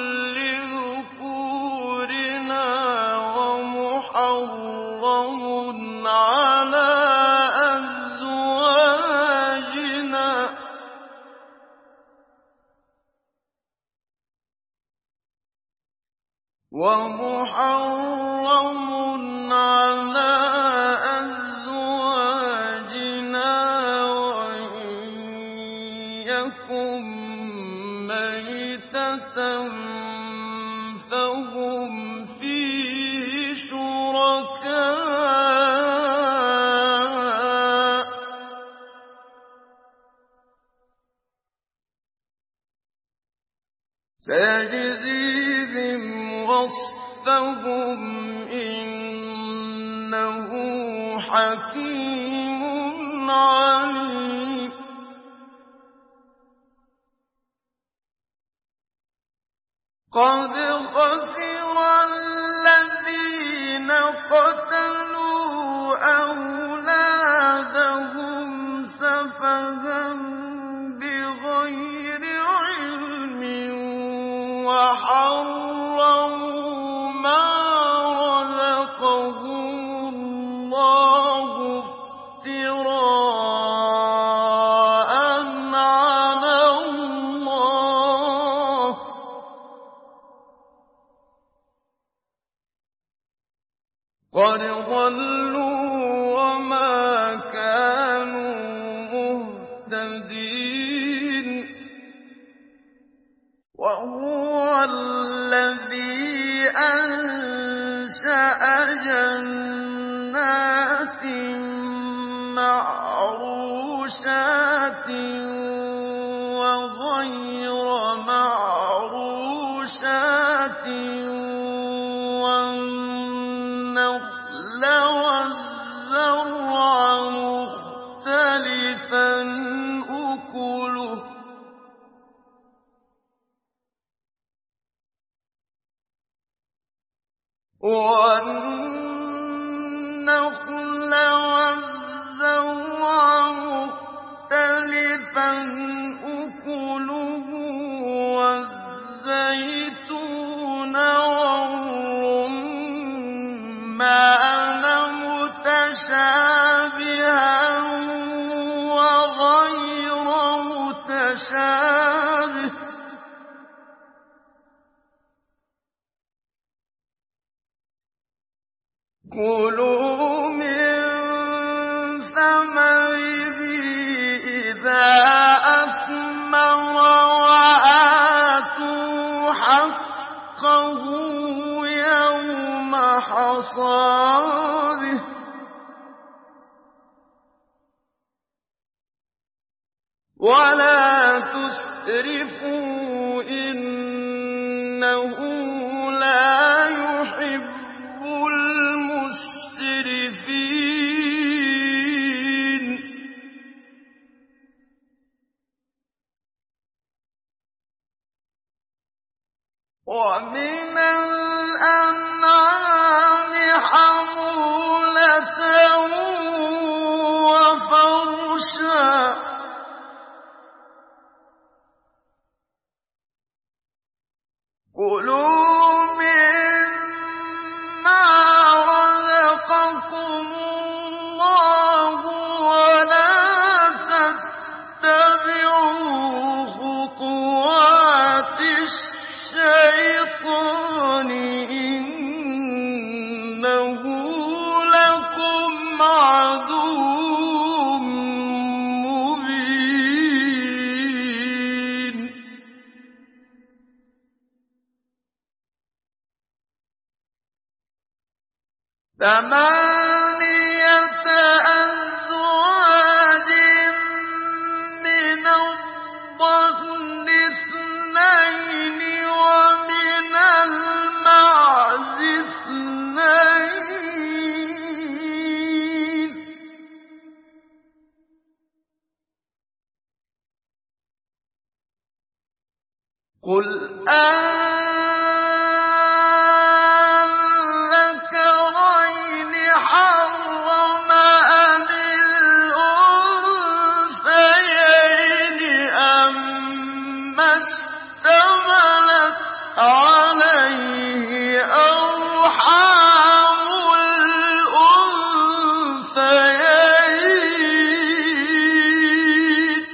لذكورنا ومحرم على أزواجنا ومحرم على أزواجنا وإن يكن ميتة فهم فيه شركاء سيجزيهم وصفهم إنه حكيم عليم قَدْ خَسِرَ الَّذِينَ قَتَلُوا أَوْلَادَهُمْ سَفَهًا بِغَيْرِ عِلْمٍ وَحَرَّمُوا مَا رَزَقَهُمُ اللَّهُ افْتِرَاءً عَلَى اللَّهِ ۚ قَدْ ضَلُّوا وَمَا كَانُوا مُهْتَدِينَ وَهُوَ الَّذِي أَنشَأَ جَنَّاتٍ مَّعْرُوشَاتٍ وَغَيْرَ مَعْرُوشَاتٍ وَالنَّخْلَ وَالزَّرْعَ مُخْتَلِفًا أُكُلُهُ وَالنَّخْلَ وَالزَّرْعَ مُخْتَلِفًا أُكُلُهُ وَالزَّيْتُونَ وَالرُّمَّانَ مُتَشَابِهًا وَغَيْرَ مُتَشَابِهٍ ۗ كُلُوا مِن ثَمَرِهِ إِذَا أَثْمَرَ وَآتُوا حَقَّهُ يَوْمَ حَصَادِهِ ۖ وَلَا تُسْرِفُوا إِنَّهُ لَا يُحِبُّ الْمُسْرِفِينَ وَمِنَ الْأَنْعَامِ حَمُولَةً وَفَرْشًا ۚ كُلُوا مِمَّا رَزَقَكُمُ اللَّهُ وَلَا تَتَّبِعُوا خُطُوَاتِ الشَّيْطَانِ ۚ إِنَّهُ لَكُمْ عَدُوٌّ مُّبِينٌ ثَمَانِيَةَ أَزْوَاجٍ مِّنَ الضَّأْنِ اثْنَيْنِ وَمِنَ الْمَعْزِ اثْنَيْنِ ۗ قُلْ أَنذَكَرَيْنِ حَرَّمَ أَمِ الْأُنثَيَيْنِ أَمَّا اشْتَمَلَتْ عَلَيْهِ أَرْحَامُ الْأُنثَيَيْنِ ۖ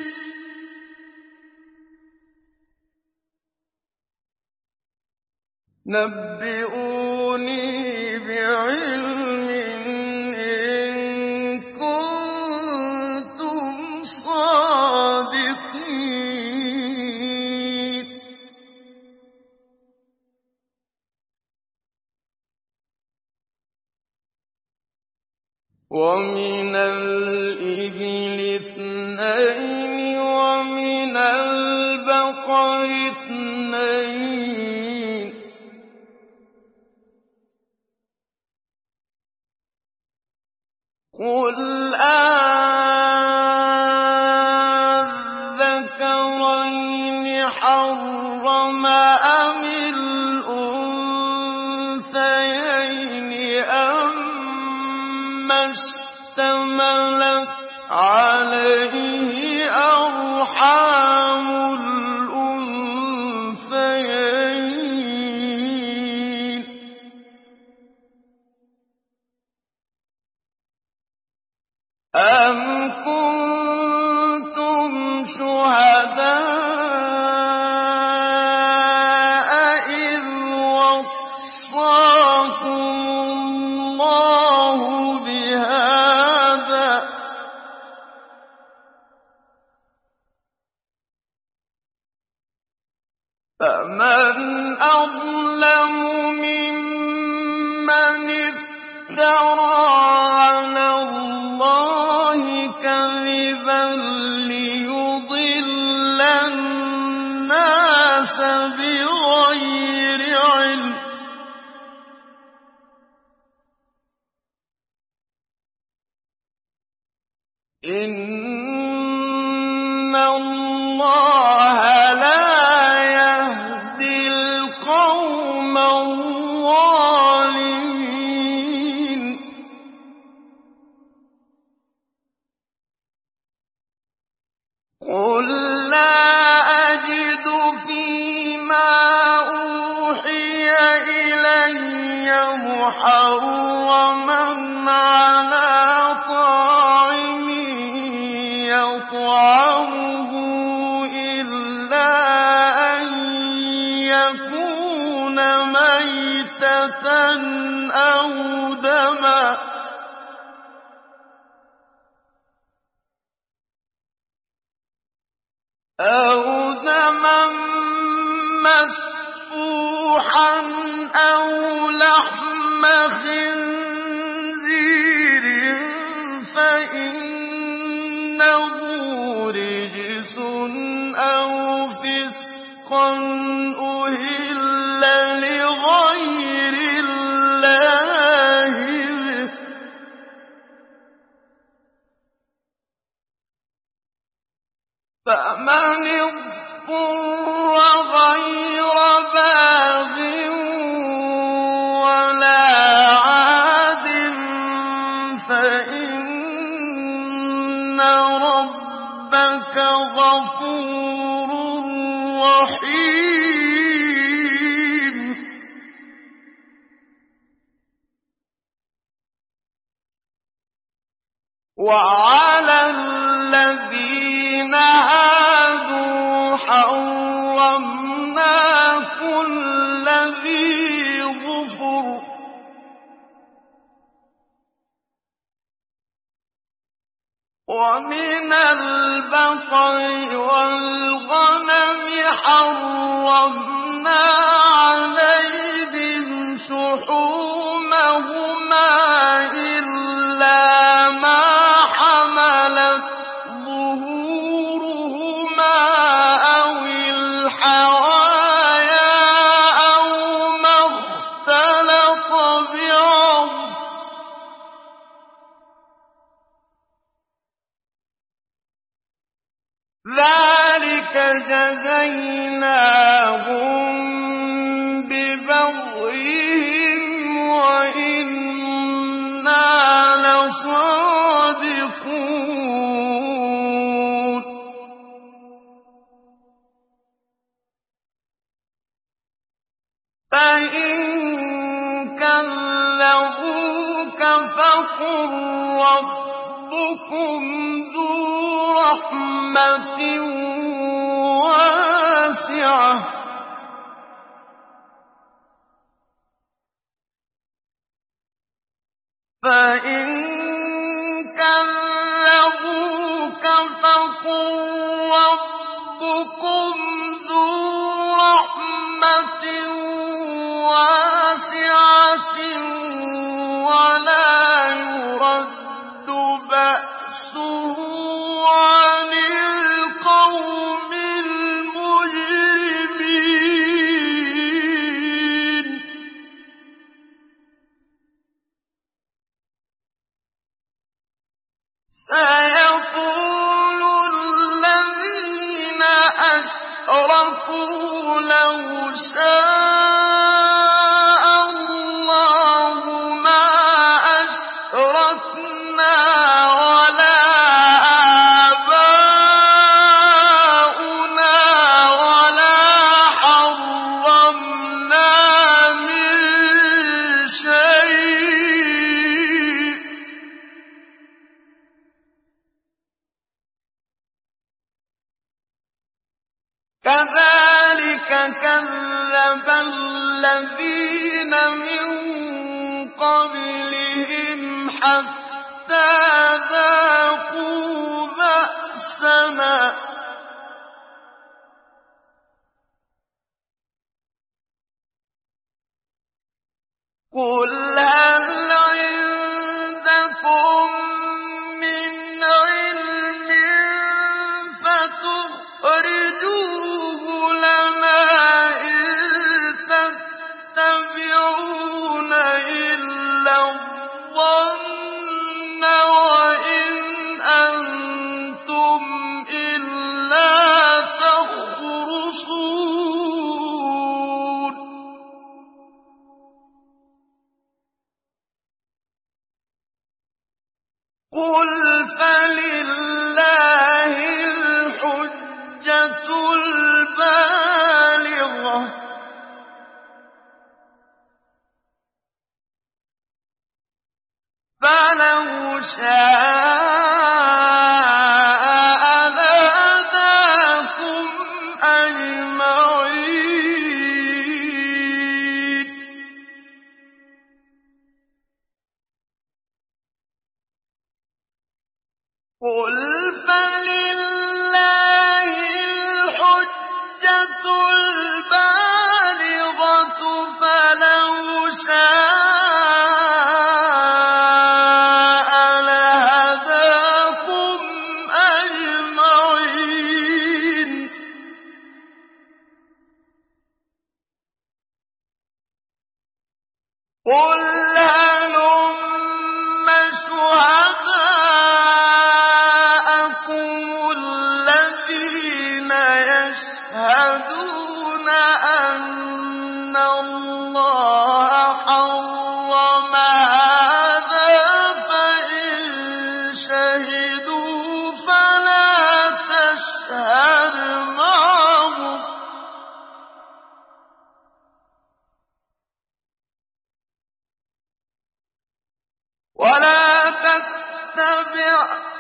نَبِّئُونِي بِعِلْمٍ إِن كُنتُمْ صَادِقِينَ وَمِنَ الْإِبِلِ اثْنَيْنِ وَمِنَ الْبَقَرِ اثْنَيْنِ ۗ قُلْ أَنذَكَرَيْنِ حَرَّمَ أَمِ فمن أظلم ممن افترى على الله كذبا ليضل الناس بغير علم إن الله لا يهدي القوم الظالمين قل لا أجد فيما أوحي إلي محرما على طاعم يطعمه إلا أن يكون ميتة أو دما أو دما مسفوحا أو لحم خنزير فإنه رجس أو فسقا أهل لغير الله به فمن اضطر غير باغ ولا عاد فإن ربك غفور رحيم وعلى الذين هادوا حرمنا كل ذي ظفر ومن البقر والغنم حرمنا عليهم شحومهما إلا ما حملت ظهورهما أو الحوايا أو ما اختلط بعظم ذلك جزيناهم ببغيهم وإنا لصادقون فإن كذبوك فقل ربكم ذو رحمة واسعة فإن كذبوك فقل ربكم ذو رحمة واسعة ولا يرد بأسه عن القوم المجرمين سيقول الذين أشركوا لو شاء الله ما أشركنا ولا آباؤنا ولا حرمنا من شيء كذلك كذب الذين من قبلهم حتى ذاقوا بأسنا قُلْ هَلُمَّ شُهَدَاءَكُمُ الَّذِينَ يَشْهَدُونَ أَنَّ اللَّهَ حَرَّمَ هَٰذَا فَإِن شَهِدُوا فَلَا تَشْهَدْ مَعَهُمْ ۚ وَلَا تَتَّبِعْ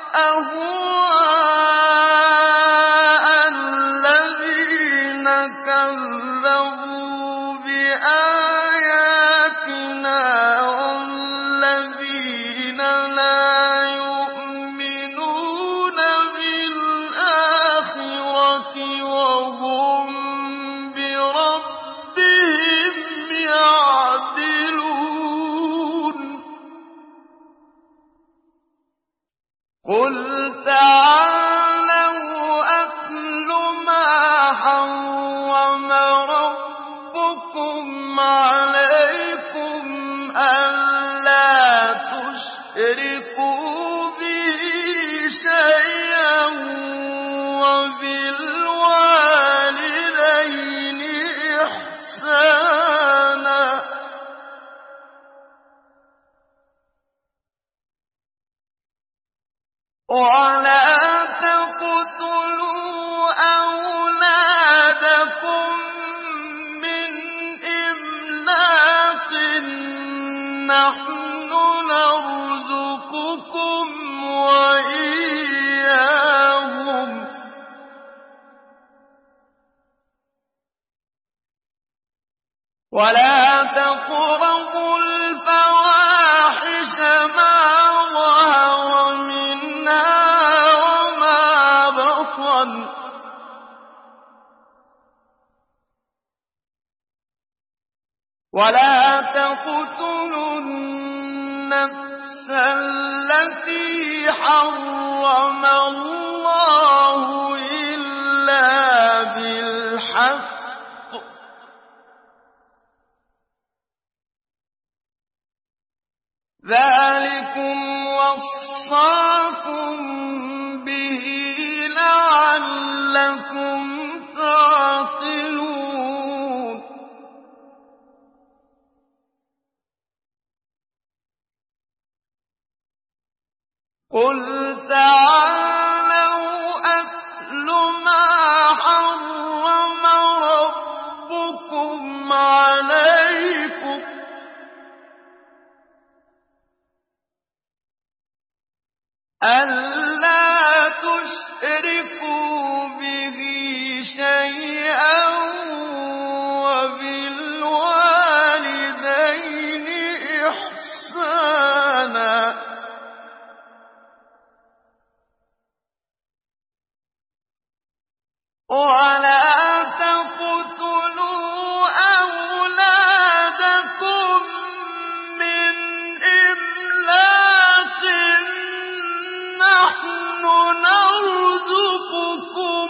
أَهْوَاءَ الَّذِينَ كَذَّبُوا بِآيَاتِنَا وَالَّذِينَ لَا يُؤْمِنُونَ بِالْآخِرَةِ وَهُم بِرَبِّهِمْ يَعْدِلُونَ قُلْ تَعَالَوْا أَتْلُ مَا حَرَّمَ رَبُّكُمْ عَلَيْكُمْ أَلَّا تُشْرِكُوا بِهِ شَيْئًا وَبِالْوَالِدَيْنِ إِحْسَانًا ۖ وَلَا تَقْتُلُوا أَوْلَادَكُم مِّنْ إِمْلَاقٍ ۖ نَّحْنُ نَرْزُقُكُمْ وَإِيَّاهُمْ ۖ وَلَا تَقْرَبُوا الْفَوَاحِشَ مَا ظَهَرَ مِنْهَا وَمَا بَطَنَ ۖ وَلَا تَقْتُلُوا النَّفْسَ الَّتِي حَرَّمَ اللَّهُ إِلَّا بِالْحَقِّ ۚ ذَٰلِكُمْ وَصَّاكُم بِهِ لَعَلَّكُمْ تَعْقِلُونَ قُلْ تَعَالَوْا أَتْلُ مَا حَرَّمَ رَبُّكُمْ عَلَيْكُمْ ۖ أَلَّا تُشْرِكُوا بِهِ شَيْئًا وَبِالْوَالِدَيْنِ إِحْسَانًا ۖ وَلَا تَقْتُلُوا أَوْلَادَكُم مِّنْ إِمْلَاقٍ ۖ نَّحْنُ نَرْزُقُكُمْ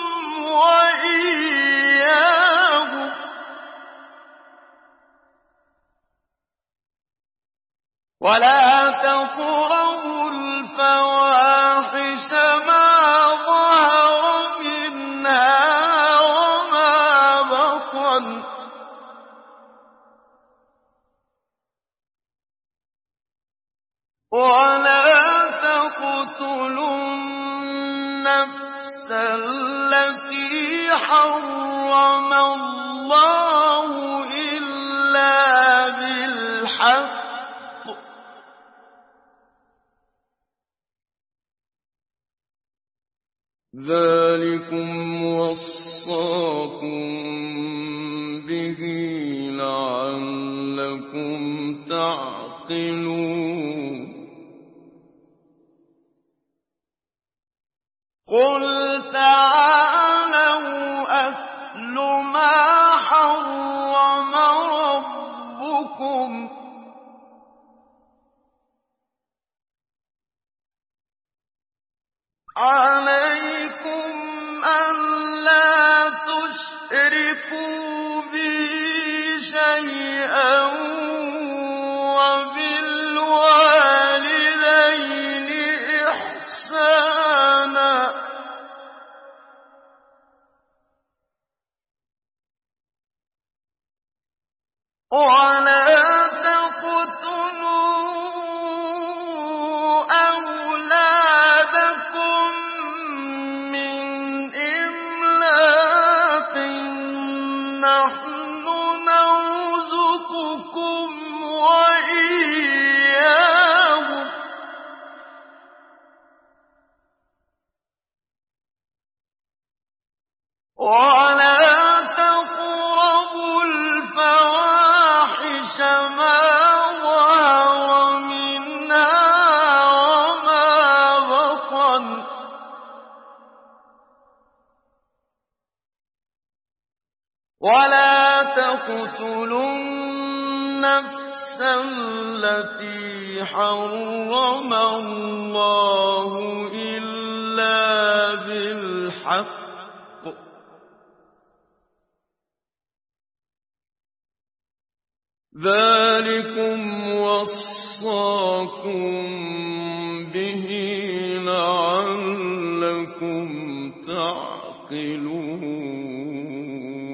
وَإِيَّاهُمْ ۖ وَلَا تَقْرَبُوا الْفَوَاحِشَ مَا ظَهَرَ مِنْهَا وَمَا بَطَنَ ۖ وَلَا تَقْتُلُوا النَّفْسَ الَّتِي حَرَّمَ اللَّهُ إِلَّا بِالْحَقِّ ۚ ذَٰلِكُمْ وَصَّاكُم بِهِ لَعَلَّكُمْ تَعْقِلُونَ قُلْ تَعَالَوْا أَتْلُ مَا حَرَّمَ رَبُّكُمْ عَلَيْكُمْ أَلَّا تُشْرِكُوا بِهِ شَيْئًا ولا تقتلوا أولادكم من إملاق نحن نرزقكم وإياهم ولا تقربوا الفواحش ما ظهر منها وما بطن ولا تقتلوا النفس التي حرم الله إلا بالحق ذلكم وصاكم به لعلكم تعقلون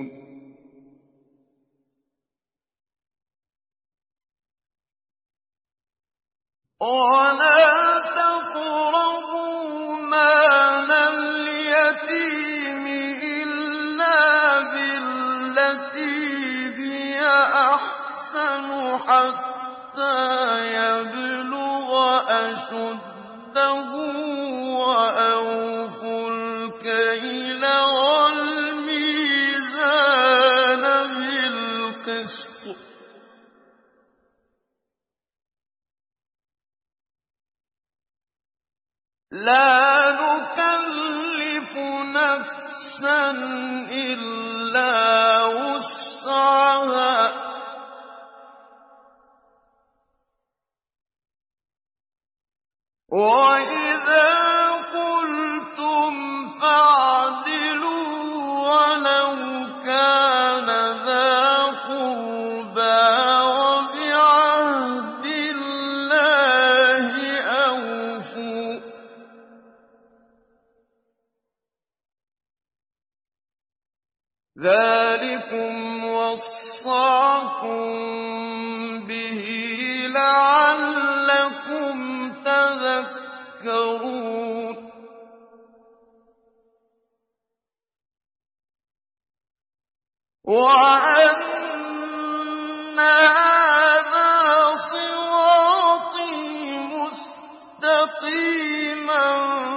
ولا تقربوا مال اليتيم إلا بالتي هي أحسن حتى يبلغ أشده وأوفوا الكيل والميزان بالقسط لا نكلف نفسا إلا وسعها وإذا قلتم فاعدلوا ولو كان ذا قربى وبعهد الله أوفوا ذلكم وصاكم به لعلكم تذكرون وأن هذا صراطي مستقيما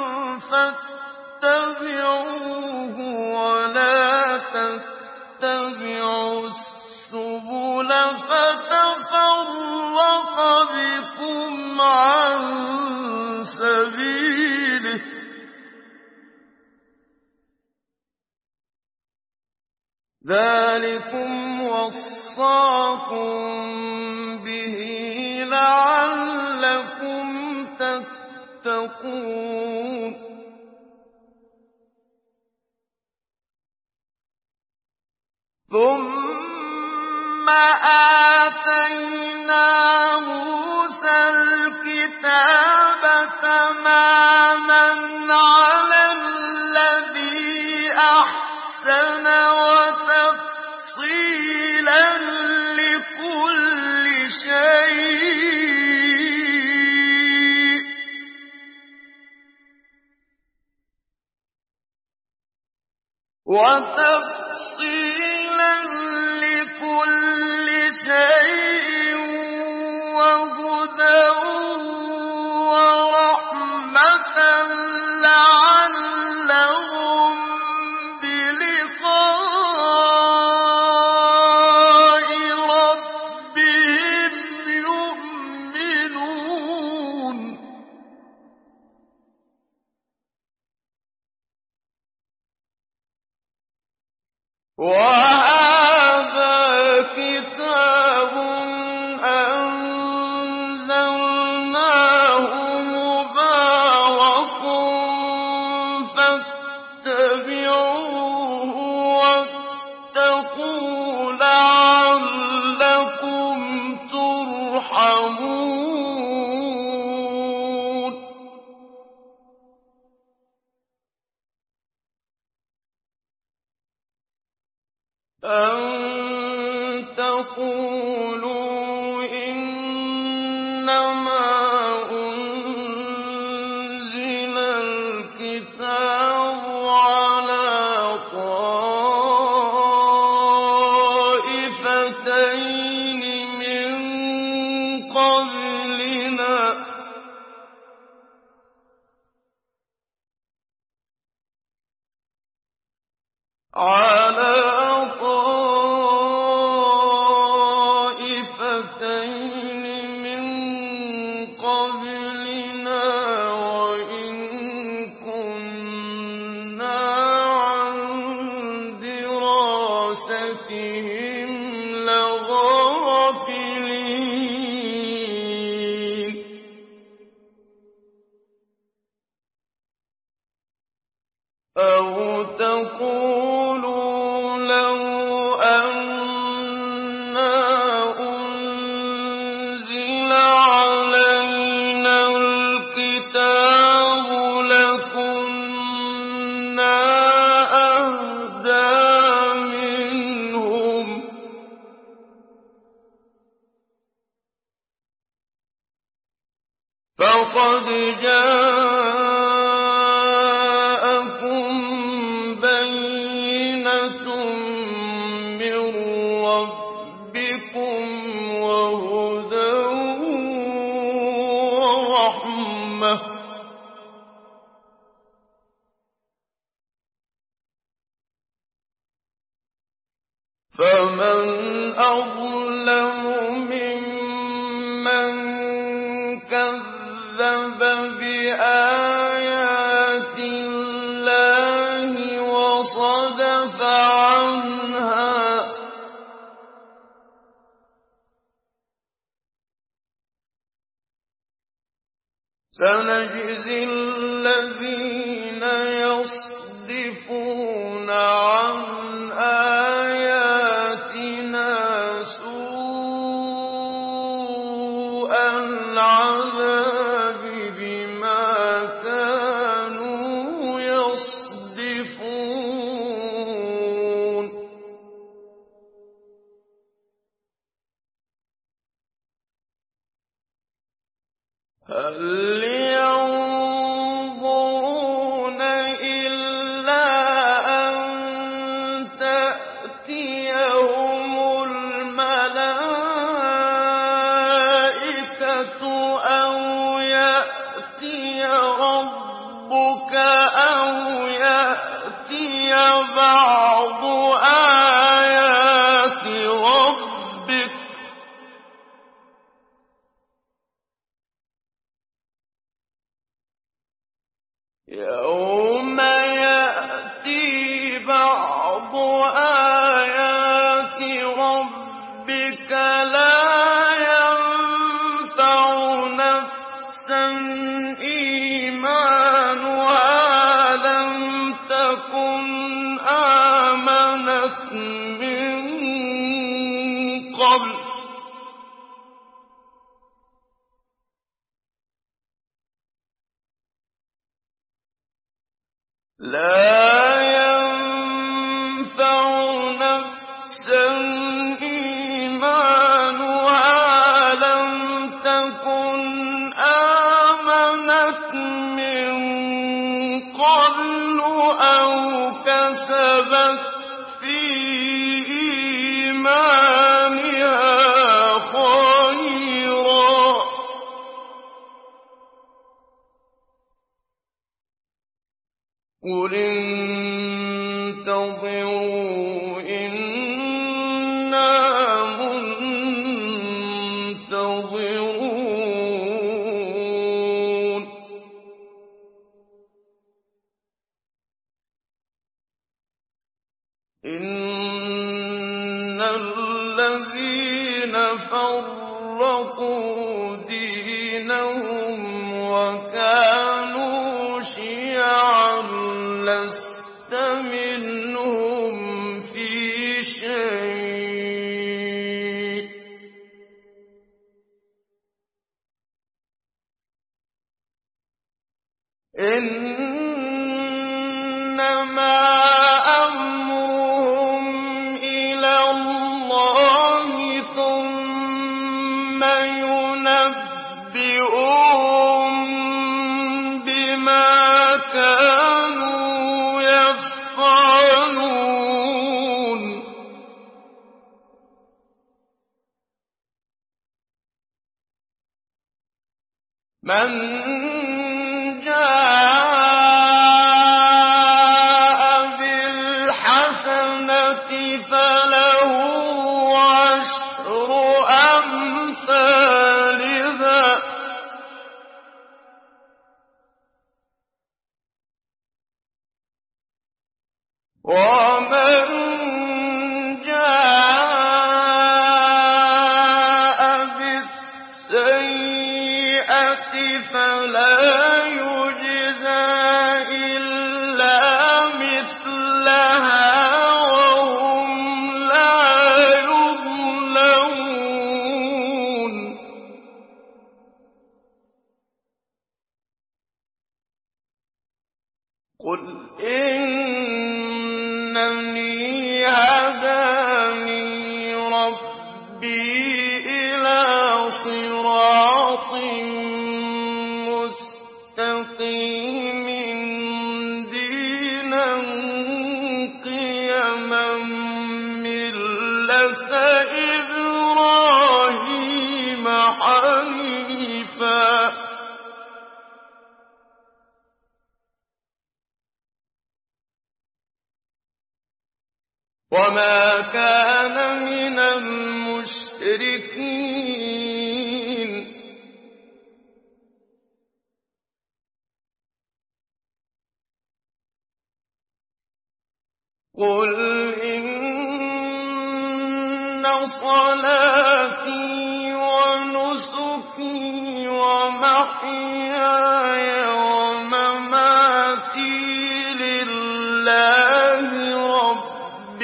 فاتبعوه ولا تتبعوا السبل فتفرق بكم عن سبيله ذلكم وصاكم به لعلكم تتقون ثم آتينا موسى الكتاب تماما على الذي أحسن وتفصيلا لكل شيء وتفصيلا لكل شيء وهدى ورحمة لعلهم بلقاء ربهم يؤمنون وهذا كتاب أنزلناه مبارك فاتبعوه واتقوا لعلكم ترحمون أن تقولوا إنما أنزل الكتاب على طائفتين من قبلنا على طائفتين من قبلنا وإن كنا عن دراستهم لغافلين أو تقولوا لو أنا أنزل علينا الكتاب لكنا أهدى منهم فقد جاءكم بينة من ربكم وهدى ورحمة فمن أظلم ممن كذب بآيات الله وصدف عنها سنجزي الذين يصدفون عن آياتنا سوء العذاب بما كانوا يصدفون هل ينظرون إلا أن تأتيهم الملائكة أو يأتي ربك أو يأتي بعض آيات ربك يوم يأتي بعض آيات ربك لا ينفع نفسا إيمانها لم تكن آمنت من قبل لا ينفع نفسا إيمانها لم تكن آمنت من قبل أو كسبت في إيمانها خيرا قل انتظروا إنا منتظرون إن الذين فرقوا دينهم وكانوا شيعا لست منهم في شيء إنما أمرهم إلى الله من جاء بالحسنة فله عشر أمثالها ومن جاء بالسيئة فلا يجزى إلا مثلها وهم لا يظلمون قل إنني هداني ربي إلى صراط مستقيم دينا قيما ملة إبراهيم حنيفا وما كان من المشركين قل إن صلاتي ونسكي ومحياي ومماتي لله رب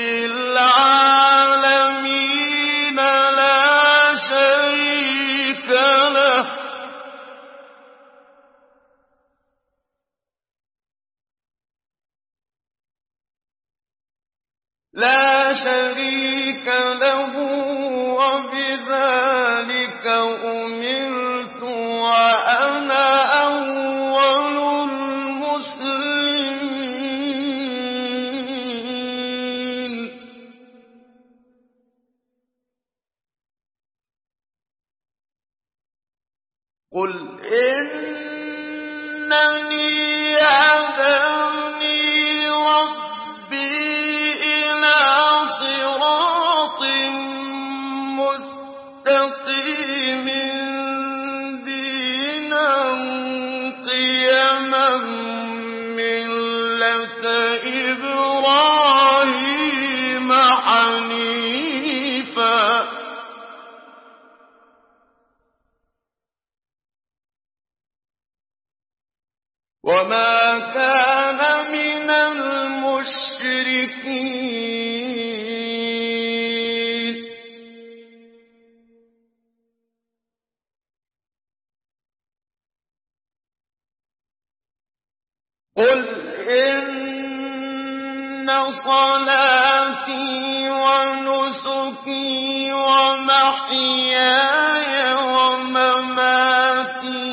العالمين لا شريك له لا شريك له وبذلك أمرت وأنا أول المسلمين قل إنني هداني ربي إلى صراط مستقيم دينا قيما ملة إبراهيم حنيفا وما كان من المشركين قل إن صلاتي ونسكي ومحياي ومماتي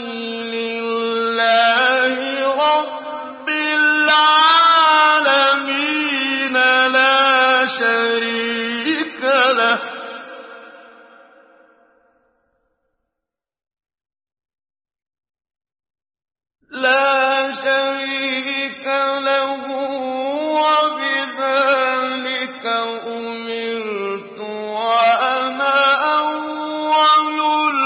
لله رب العالمين لا شريك له لا شريك له وبذلك أمرت وأنا أول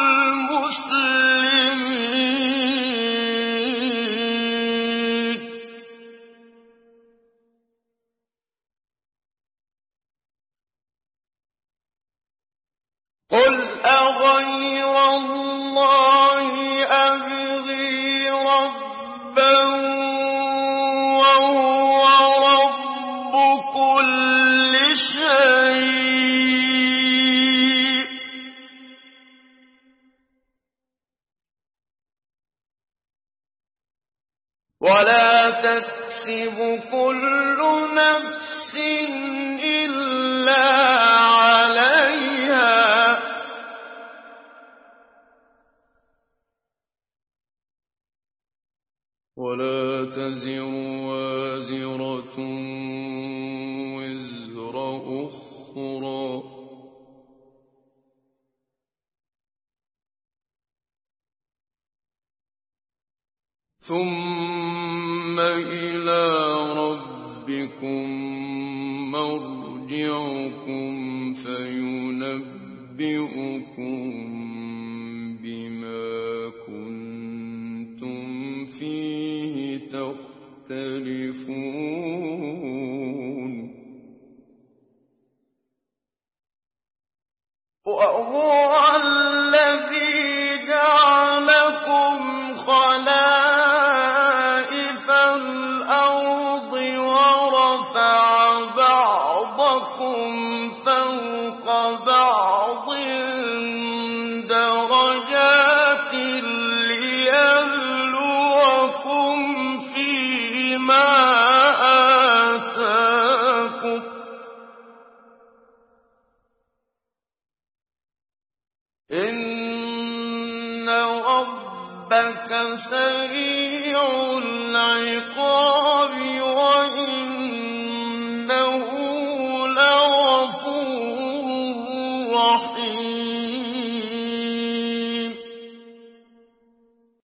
المسلمين قل أغير الله أبغي ربا وهو رب كل شيء ولا تكسب كل نفس إلا عليها ولا تزر وازرة وزر أخرى ثم إلى ربكم مرجعكم فينبئكم بما كنتم فيه تختلفون وهو الذي جعلكم خلائف الأرض ورفع بعضكم فوق بعض درجات ليبلوكم فيما آتاكم إن ربك سريع العقاب وإنه لغفور رحيم